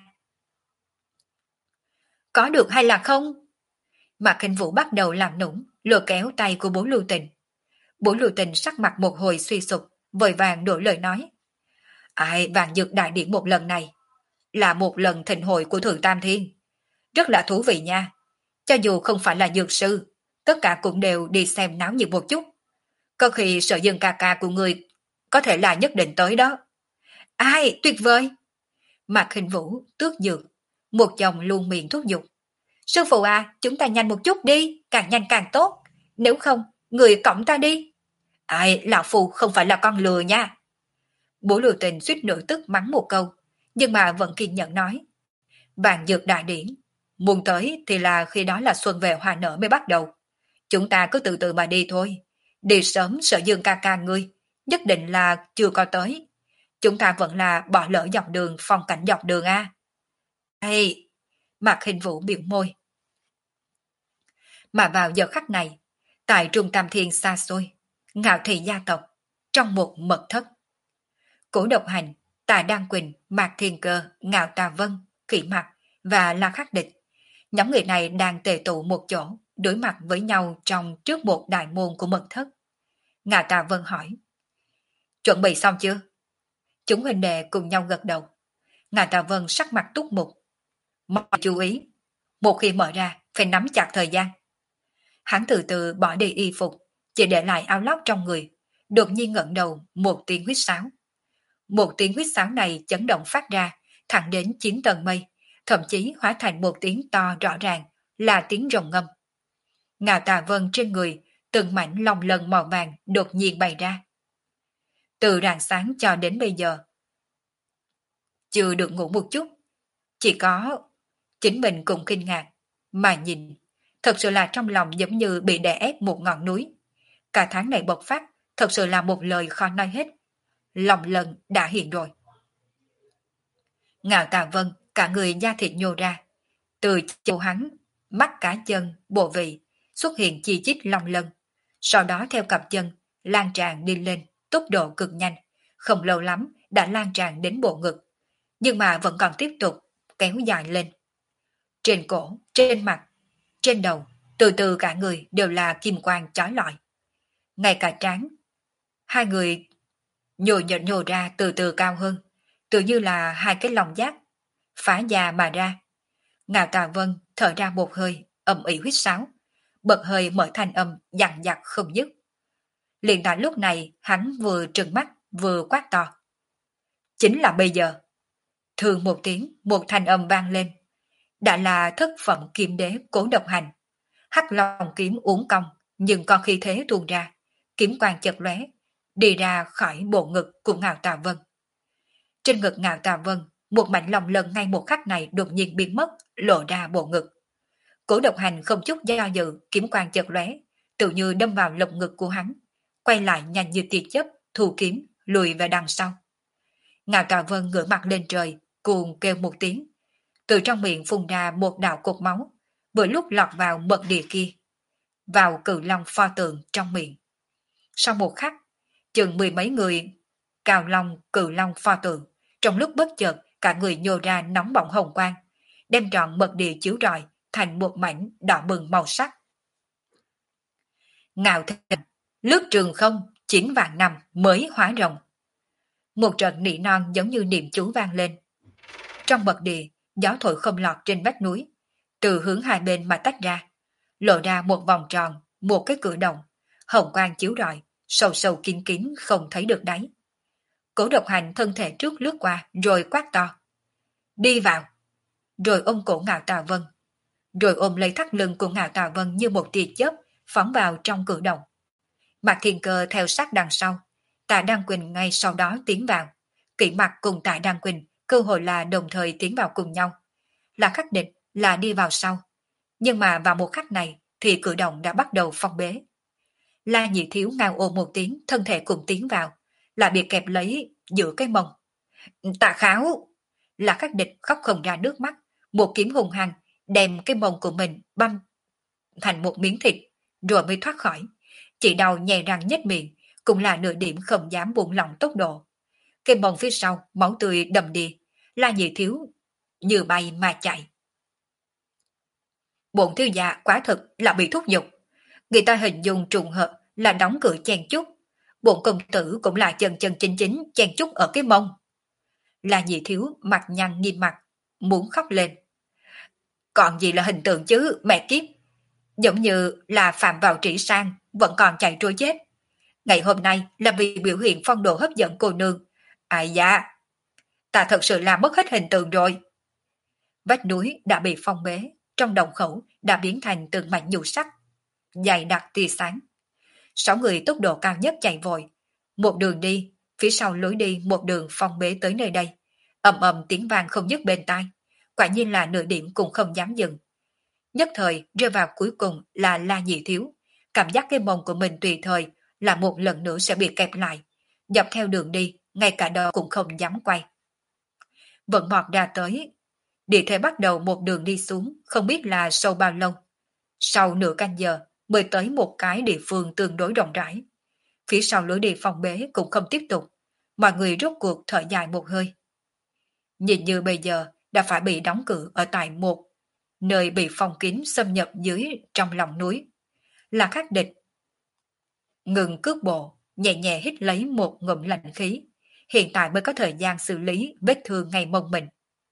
Có được hay là không? Mạc Khinh Vũ bắt đầu làm nũng, lừa kéo tay của Bố Lưu Tình. Bố Lưu Tình sắc mặt một hồi suy sụp, vội vàng đổi lời nói. Ai vàng dược đại điển một lần này là một lần thịnh hội của Thượng Tam Thiên. Rất là thú vị nha. Cho dù không phải là dược sư, tất cả cũng đều đi xem náo nhiệt một chút. Có khi Sở Dương ca ca của người có thể là nhất định tới đó. Ai, tuyệt vời! Mạc Khinh Vũ tước dược, một chồng luôn miệng thúc giục. Sư phụ à, chúng ta nhanh một chút đi, càng nhanh càng tốt. Nếu không, người cõng ta đi. Ai, lão phù không phải là con lừa nha. Bố Lưu Tình suýt nữa tức mắng một câu, nhưng mà vẫn kiên nhẫn nói. Vàng dược đại điển, muốn tới thì là khi đó là xuân về hoa nở mới bắt đầu. Chúng ta cứ từ từ mà đi thôi. Đi sớm Sở Dương ca ca ngươi, nhất định là chưa có tới. Chúng ta vẫn là bỏ lỡ dọc đường, phong cảnh dọc đường a. Ê, Mạc Khinh Vũ biểu môi. Mà vào giờ khắc này, tại Trung Tam Thiên xa xôi, Ngạo Thị gia tộc, trong một mật thất. Cổ Độc Hành, Tà Đan Quỳnh, Mạc Thiên Cơ, Ngạo Tà Vân, Kỷ Mặc và La Khắc Địch. Nhóm người này đang tề tụ một chỗ, đối mặt với nhau trong trước một đại môn của mật thất. Ngạo Tà Vân hỏi. Chuẩn bị xong chưa? Chúng huynh đệ cùng nhau gật đầu. Ngài Tạ Vân sắc mặt túc mục. Mọi chú ý, một khi mở ra, phải nắm chặt thời gian. Hắn từ từ bỏ đi y phục, chỉ để lại áo lót trong người, đột nhiên ngẩng đầu một tiếng huýt sáo. Một tiếng huýt sáo này chấn động phát ra, thẳng đến chín tầng mây, thậm chí hóa thành một tiếng to rõ ràng, là tiếng rồng ngâm. Ngạo Tà Vân trên người, từng mảnh lòng lân màu vàng đột nhiên bày ra. Từ rạng sáng cho đến bây giờ, chưa được ngủ một chút, chỉ có chính mình cũng kinh ngạc, mà nhìn, thật sự là trong lòng giống như bị đè ép một ngọn núi. Cả tháng này bộc phát, thật sự là một lời khó nói hết. Lòng lần đã hiện rồi. Ngạo Tà Vân, cả người da thịt nhô ra. Từ châu hắn, mắt cá chân, bộ vị, xuất hiện chi chít lòng lân. Sau đó theo cặp chân, lan tràn đi lên, tốc độ cực nhanh. Không lâu lắm, đã lan tràn đến bộ ngực. Nhưng mà vẫn còn tiếp tục, kéo dài lên. Trên cổ, trên mặt, trên đầu, từ từ cả người đều là kim quang chói lọi. Ngay cả trán, hai người nhô nhợt nhô ra từ từ cao hơn, tự như là hai cái lòng giác, phá da mà ra. Ngạo Tà Vân thở ra một hơi, ầm ĩ huýt sáo, bật hơi mở thanh âm dằn dặt không dứt. Liền tại lúc này, hắn vừa trừng mắt, vừa quát to. Chính là bây giờ. Thường một tiếng, một thanh âm vang lên. Đã là thất phẩm kiếm đế Cố Độc Hành. Hắc long kiếm uốn cong, nhưng còn khi thế tuôn ra, kiếm quang chợt lóe, đi ra khỏi bộ ngực của Ngạo Tà Vân. Trên ngực Ngạo Tà Vân, một mảnh lòng lần ngay một khắc này đột nhiên biến mất, lộ ra bộ ngực. Cố Độc Hành không chút do dự, kiếm quang chợt lóe, tự như đâm vào lồng ngực của hắn, quay lại nhanh như tia chớp, thu kiếm, lùi về đằng sau. Ngạo Tà Vân ngửa mặt lên trời, cuồng kêu một tiếng, từ trong miệng phun ra một đạo cột máu, vừa lúc lọt vào mật địa kia, vào cự long pho tượng trong miệng. Sau một khắc, chừng mười mấy người cào long cự long pho tượng, trong lúc bất chợt cả người nhô ra nóng bỏng hồng quang, đem trọn mật địa chiếu rọi thành một mảnh đỏ bừng màu sắc. Ngạo Thịnh, lướt trường không, chín vạn năm mới hóa rồng. Một trận nỉ non giống như niệm chú vang lên. Trong mật địa, gió thổi không lọt trên vách núi, từ hướng hai bên mà tách ra, lộ ra một vòng tròn, một cái cửa động, hồng quang chiếu rọi, sâu sâu kín kín không thấy được đáy. Cố Độc Hành thân thể trước lướt qua, rồi quát to. Đi vào! Rồi ôm cổ Ngạo Tà Vân. Rồi ôm lấy thắt lưng của Ngạo Tà Vân như một tia chớp, phóng vào trong cửa động. Mạc Thiên Cơ theo sát đằng sau, Tạ Đăng Quỳnh ngay sau đó tiến vào. Kỷ Mặc cùng Tạ Đăng Quỳnh cơ hội là đồng thời tiến vào cùng nhau. Là khắc định là đi vào sau. Nhưng mà vào một khắc này thì cửa động đã bắt đầu phong bế. La Nhị Thiếu ngao ôm một tiếng, thân thể cùng tiến vào, là bị kẹp lấy giữa cái mông. Tạ Kháo! Là khắc địch khóc không ra nước mắt, một kiếm hùng hăng đem cái mông của mình băm thành một miếng thịt, rồi mới thoát khỏi. Chỉ đau nhè răng nhếch miệng, cũng là nửa điểm không dám buông lỏng tốc độ. Cái mông phía sau máu tươi đầm đi, La Nhị Thiếu như bay mà chạy. Bổn thiếu gia quá thực là bị thúc giục. Người ta hình dung trùng hợp là đóng cửa chen chúc. Bổn công tử cũng là chân chân chính chính chen chúc ở cái mông. La Nhị Thiếu mặt nhăn nghiêm mặt, muốn khóc lên. Còn gì là hình tượng chứ, mẹ kiếp. Giống như là phạm vào trĩ sang, vẫn còn chạy trôi chết. Ngày hôm nay là vì biểu hiện phong độ hấp dẫn cô nương. Ai da, ta thật sự là mất hết hình tượng rồi. Vách núi đã bị phong bế, trong động khẩu đã biến thành từng mảnh nhũ sắc, dày đặc tia sáng. Sáu người tốc độ cao nhất chạy vội, một đường đi, phía sau lối đi một đường phong bế tới nơi đây, ầm ầm tiếng vang không dứt bên tai, quả nhiên là nửa điểm cũng không dám dừng. Nhất thời rơi vào cuối cùng là La Nhị Thiếu, cảm giác cái mông của mình tùy thời là một lần nữa sẽ bị kẹp lại, dọc theo đường đi, ngay cả đầu cũng không dám quay. Vận mọt ra tới, địa thế bắt đầu một đường đi xuống, không biết là sâu bao lâu. Sau nửa canh giờ mới tới một cái địa phương tương đối rộng rãi. Phía sau lối đi phòng bế cũng không tiếp tục, mọi người rốt cuộc thở dài một hơi. Nhìn như bây giờ đã phải bị đóng cửa ở tại một nơi bị phong kín xâm nhập dưới trong lòng núi. Là Khắc Địch ngừng cước bộ, nhẹ nhẹ hít lấy một ngụm lạnh khí, hiện tại mới có thời gian xử lý vết thương ngay mông mình.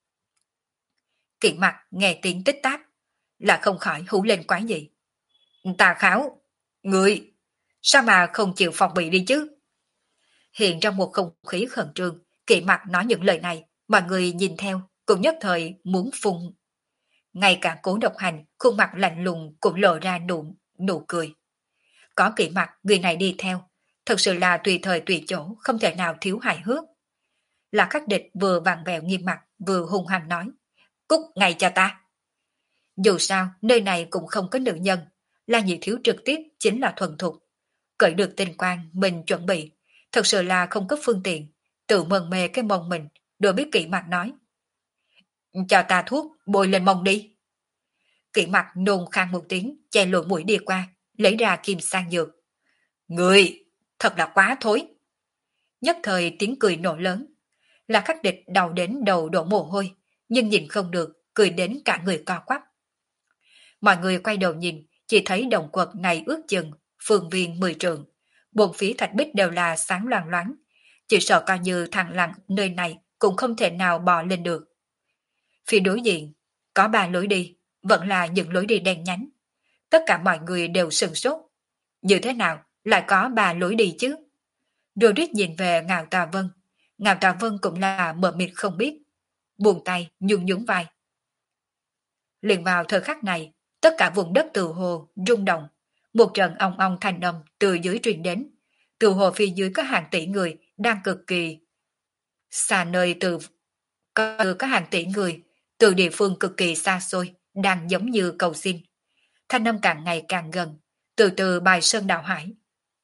Kỵ mặt nghe tiếng tích tắc, là không khỏi hú lên quái gì. Tà Khảo, người, sao mà không chịu phòng bị đi chứ? Hiện trong một không khí khẩn trương, Kỵ mặt nói những lời này, mọi người nhìn theo, cũng nhất thời muốn phun. Ngay cả Cố Độc Hành, khuôn mặt lạnh lùng cũng lộ ra nụ, nụ cười. Có Kỵ mặt người này đi theo, thật sự là tùy thời tùy chỗ, không thể nào thiếu hài hước. Là Khắc Địch vừa vặn vẹo nghiêm mặt, vừa hung hăng nói. Cút ngay cho ta. Dù sao, nơi này cũng không có nữ nhân, La Nhị Thiếu trực tiếp chính là thuần thục. Cởi được tinh quang mình chuẩn bị, thật sự là không có phương tiện, tự mần mê cái mông mình, rồi biết Kỵ mặt nói. Cho ta thuốc, bôi lên mông đi. Kỵ mặt nôn khang một tiếng, che lội mũi đi qua, lấy ra kim sang dược. Người, thật là quá thối. Nhất thời tiếng cười nổ lớn. Là Khắc Địch đầu đến đầu đổ mồ hôi, nhưng nhìn không được, cười đến cả người co quắp. Mọi người quay đầu nhìn, chỉ thấy đồng quật này ước chừng, phương viên mười trượng. Bốn phía thạch bích đều là sáng loang loáng. Chỉ sợ coi như thằng lặng nơi này cũng không thể nào bò lên được. Phía đối diện, có ba lối đi, vẫn là những lối đi đen nhánh. Tất cả mọi người đều sửng sốt. Như thế nào lại có ba lối đi chứ? Rồi rít nhìn về Ngạo Tà Vân. Ngạo Tà Vân cũng là mờ mịt không biết. Buông tay, nhún nhún vai. Liền vào thời khắc này, tất cả vùng đất từ hồ rung động. Một trận ong ong thanh âm từ dưới truyền đến. Từ hồ phía dưới có hàng tỷ người đang cực kỳ xa nơi từ có, có hàng tỷ người từ địa phương cực kỳ xa xôi đang giống như cầu xin. Thanh âm càng ngày càng gần, từ từ bài sơn đảo hải.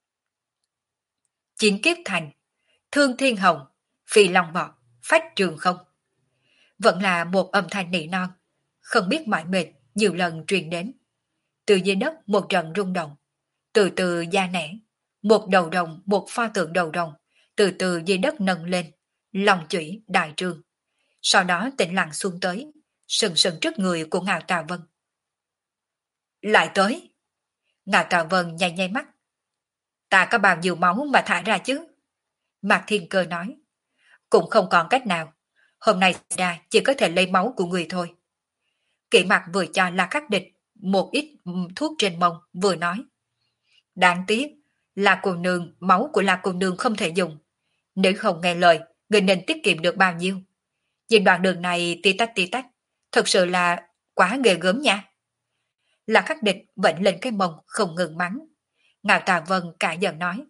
Chín kiếp thành, thương thiên hồng, phi long bọt, phách trường không. Vẫn là một âm thanh nỉ non, không biết mỏi mệt, nhiều lần truyền đến. Từ dưới đất một trận rung động, từ từ da nẻ, một đầu đồng, một pho tượng đầu đồng, từ từ dưới đất nâng lên, lòng chủy đại trương. Sau đó tĩnh lặng xuống tới, sừng sừng trước người của Ngạo Tà Vân. Lại tới. Ngạo Tà Vân nháy nháy mắt. Ta có bao nhiêu máu mà thả ra chứ? Mạc Thiên Cơ nói. Cũng không còn cách nào. Hôm nay ra chỉ có thể lấy máu của người thôi. Kỵ mặt vừa cho La Khắc Địch một ít thuốc trên mông, vừa nói. Đáng tiếc, là cô nương, máu của La cô nương không thể dùng. Nếu không nghe lời, người nên tiết kiệm được bao nhiêu. Nhìn đoạn đường này tí tách tí tách, thật sự là quá ghê gớm nha. La Khắc Địch vẫn lên cái mông không ngừng mắng. Ngạo Tà Vân cả giận nói.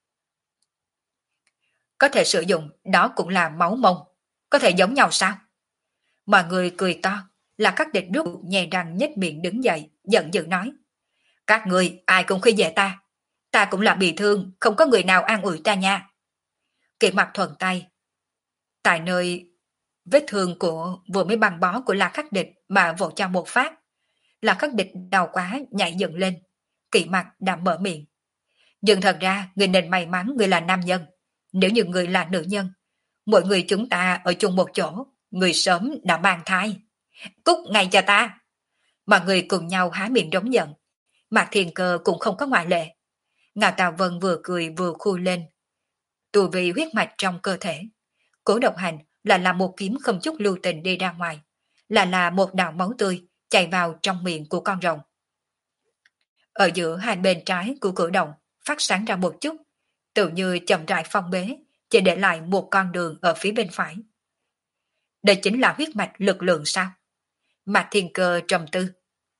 Có thể sử dụng, đó cũng là máu mông. Có thể giống nhau sao? Mọi người cười to. La Khắc Địch rút nhè răng nhếch miệng đứng dậy, giận dữ nói. Các người ai cũng khi dễ ta. Ta cũng là bị thương, không có người nào an ủi ta nha. Kỵ mặt thuận tay. Tại nơi vết thương của vừa mới băng bó của La Khắc Địch mà vỗ cho một phát. La Khắc Địch đau quá nhảy dựng lên. Kỵ mặt đã mở miệng. Nhưng thật ra người nên may mắn người là nam nhân. Nếu như người là nữ nhân, mỗi người chúng ta ở chung một chỗ, người sớm đã mang thai. Cút ngay cho ta. Mọi người cùng nhau há miệng rống giận. Mạc Thiên Cơ cũng không có ngoại lệ. Ngạo Tà Vân vừa cười vừa khu lên. Tù vì huyết mạch trong cơ thể. Cố Độc Hành là làm một kiếm không chút lưu tình đi ra ngoài. Là là một đạo máu tươi chảy vào trong miệng của con rồng. Ở giữa hai bên trái của cửa động phát sáng ra một chút, tự như chậm rãi phong bế, chỉ để lại một con đường ở phía bên phải. Đây chính là huyết mạch lực lượng sao? Mạc Thiên Cơ trầm tư.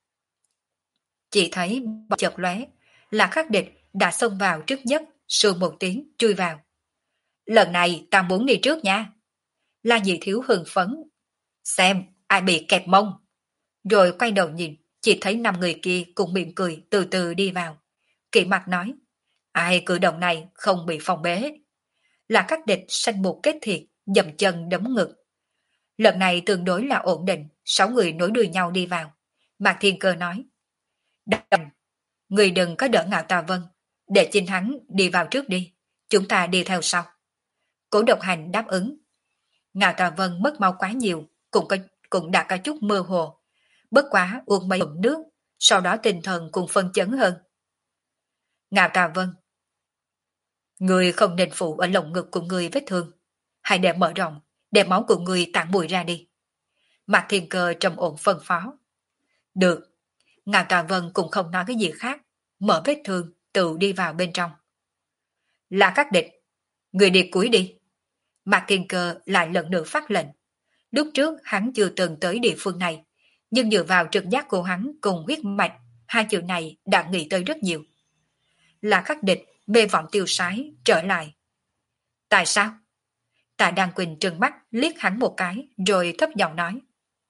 Chỉ thấy bọt chợt lóe, là Khắc Địch đã xông vào trước nhất, sườn một tiếng chui vào. Lần này ta muốn đi trước nha. La Nhị Thiếu hưng phấn. Xem ai bị kẹp mông. Rồi quay đầu nhìn, chỉ thấy năm người kia cùng miệng cười từ từ đi vào. Kỵ mặt nói. Ai cử động này không bị phòng bế. Là Khắc Địch sanh một kết thiệt, dầm chân đấm ngực. Lần này tương đối là ổn định, sáu người nối đuôi nhau đi vào. Mạc Thiên Cơ nói. Đầm, người đừng có đỡ Ngạo Tà Vân, để chính hắn đi vào trước đi, chúng ta đi theo sau. Cố Độc Hành đáp ứng. Ngạo Tà Vân mất máu quá nhiều, cũng, có, cũng đã có chút mơ hồ. Bất quá uống mấy ngụm nước, sau đó tinh thần cũng phân chấn hơn. Ngạo Tà Vân, người không nên phụ ở lồng ngực của người vết thương, hãy để mở rộng, để máu của người tản bụi ra đi. Mạc Thiên Cơ trầm ổn phân phó. Được. Ngao Tà Vân cũng không nói cái gì khác, mở vết thương, tự đi vào bên trong. Là các địch, người đi cuối đi. Mạc Thiên Cơ lại lần nữa phát lệnh. Lúc trước hắn chưa từng tới địa phương này, nhưng dựa vào trực giác của hắn cùng huyết mạch, hai chữ này đã nghĩ tới rất nhiều. Là các địch mê vọng tiêu sái trở lại. Tại sao? Tạ Đăng Quỳnh trừng mắt liếc hắn một cái rồi thấp giọng nói.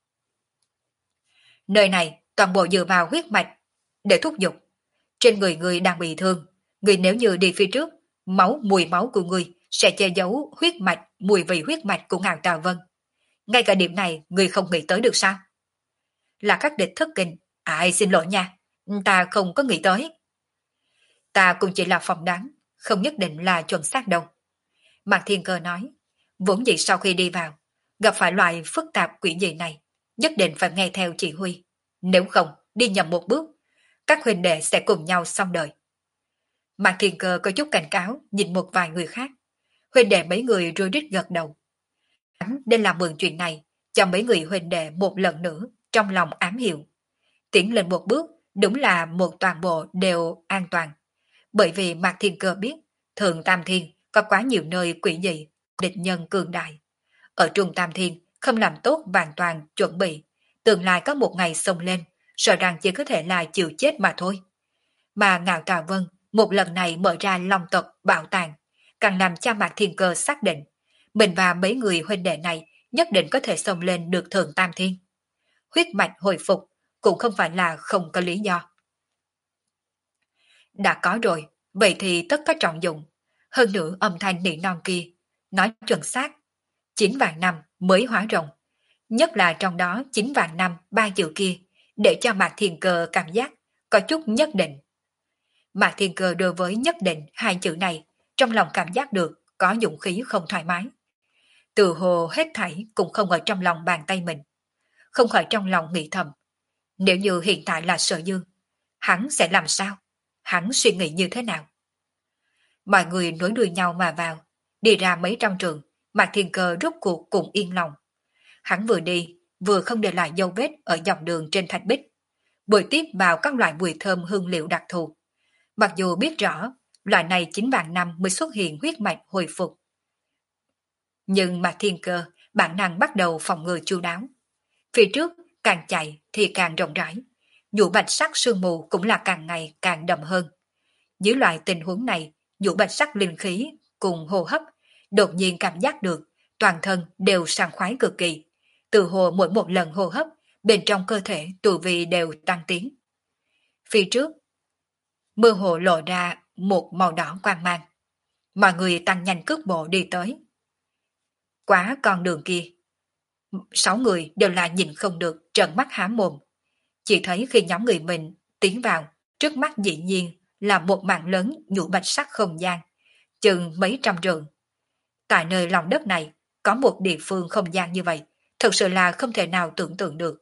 Nơi này toàn bộ dựa vào huyết mạch để thúc giục. Trên người người đang bị thương, người nếu như đi phía trước, máu mùi máu của người sẽ che giấu huyết mạch, mùi vị huyết mạch của Ngao Tà Vân. Ngay cả điểm này người không nghĩ tới được sao? Là các địch thất kinh. Ai xin lỗi nha, ta không có nghĩ tới. Ta cũng chỉ là phỏng đoán, không nhất định là chuẩn xác đâu. Mạc Thiên Cơ nói, vốn dĩ sau khi đi vào, gặp phải loại phức tạp quỷ dị này, nhất định phải nghe theo chỉ huy. Nếu không, đi nhầm một bước, các huynh đệ sẽ cùng nhau xong đời. Mạc Thiên Cơ có chút cảnh cáo, nhìn một vài người khác. Huynh đệ mấy người rối rít gật đầu. Hắn nên làm mượn chuyện này, cho mấy người huynh đệ một lần nữa, trong lòng ám hiệu. Tiến lên một bước, đúng là một toàn bộ đều an toàn. Bởi vì Mạc Thiên Cơ biết, Thượng Tam Thiên có quá nhiều nơi quỷ dị, địch nhân cường đại. Ở Trung Tam Thiên, không làm tốt hoàn toàn chuẩn bị, tương lai có một ngày xông lên, sợ rằng chỉ có thể là chịu chết mà thôi. Mà Ngạo Tà Vân một lần này mở ra long tộc bảo tàng, càng làm cho Mạc Thiên Cơ xác định, mình và mấy người huynh đệ này nhất định có thể xông lên được Thượng Tam Thiên. Huyết mạch hồi phục cũng không phải là không có lý do. Đã có rồi, vậy thì tất có trọng dụng. Hơn nữa âm thanh nỉ non kia, nói chuẩn xác, chín vạn năm mới hóa rồng. Nhất là trong đó chín vạn năm ba chữ kia, để cho Mạc Thiên Cơ cảm giác có chút nhất định. Mạc Thiên Cơ đối với nhất định hai chữ này, trong lòng cảm giác được có dũng khí không thoải mái. Từ hồ hết thảy cũng không ở trong lòng bàn tay mình. Không khỏi trong lòng nghĩ thầm. Nếu như hiện tại là Sở Dương, hắn sẽ làm sao? Hắn suy nghĩ như thế nào? Mọi người nối đuôi nhau mà vào, đi ra mấy trăm trường, Mạc Thiên Cơ rốt cuộc cũng yên lòng. Hắn vừa đi, vừa không để lại dấu vết ở dòng đường trên thạch bích, bồi tiếp vào các loại mùi thơm hương liệu đặc thù. Mặc dù biết rõ, loại này chín vạn năm mới xuất hiện huyết mạch hồi phục. Nhưng Mạc Thiên Cơ bản năng bắt đầu phòng ngừa chu đáo. Phía trước càng chạy thì càng rộng rãi, nhũ bạch sắc sương mù cũng là càng ngày càng đậm hơn. Dưới loại tình huống này, nhũ bạch sắc linh khí cùng hô hấp, đột nhiên cảm giác được toàn thân đều sảng khoái cực kỳ. Từ hồ mỗi một lần hô hấp, bên trong cơ thể tu vi đều tăng tiến. Phía trước, mơ hồ lộ ra một màu đỏ quang mang. Mọi người tăng nhanh cước bộ đi tới. Quá con đường kia, sáu người đều là nhìn không được, trợn mắt há mồm. Chỉ thấy khi nhóm người mình tiến vào, trước mắt dĩ nhiên là một mảng lớn nhũ bạch sắc không gian, chừng mấy trăm trượng. Tại nơi lòng đất này, có một địa phương không gian như vậy, thật sự là không thể nào tưởng tượng được.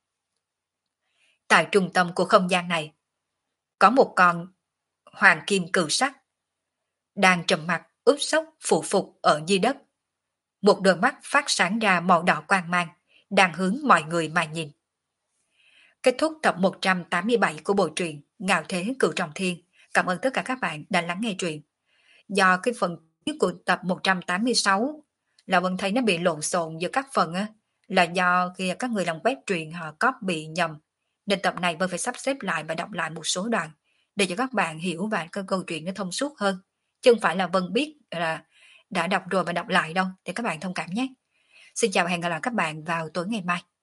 Tại trung tâm của không gian này, có một con hoàng kim cự sắc, đang trầm mặt úp sốc phụ phục ở dưới đất. Một đôi mắt phát sáng ra màu đỏ quang mang, đang hướng mọi người mà nhìn. Kết thúc tập một trăm tám mươi bảy của bộ truyện Ngạo Thế Cửu Trọng Thiên. Cảm ơn tất cả các bạn đã lắng nghe truyện. Do cái phần cuối của tập một trăm tám mươi sáu là Vân thấy nó bị lộn xộn giữa các phần á, là do khi các người làm web truyện họ copy nhầm, nên tập này Vân phải sắp xếp lại và đọc lại một số đoạn để cho các bạn hiểu và cái câu chuyện nó thông suốt hơn, chứ không phải là Vân biết là đã đọc rồi và đọc lại đâu, thì các bạn thông cảm nhé. Xin chào và hẹn gặp lại các bạn vào tối ngày mai.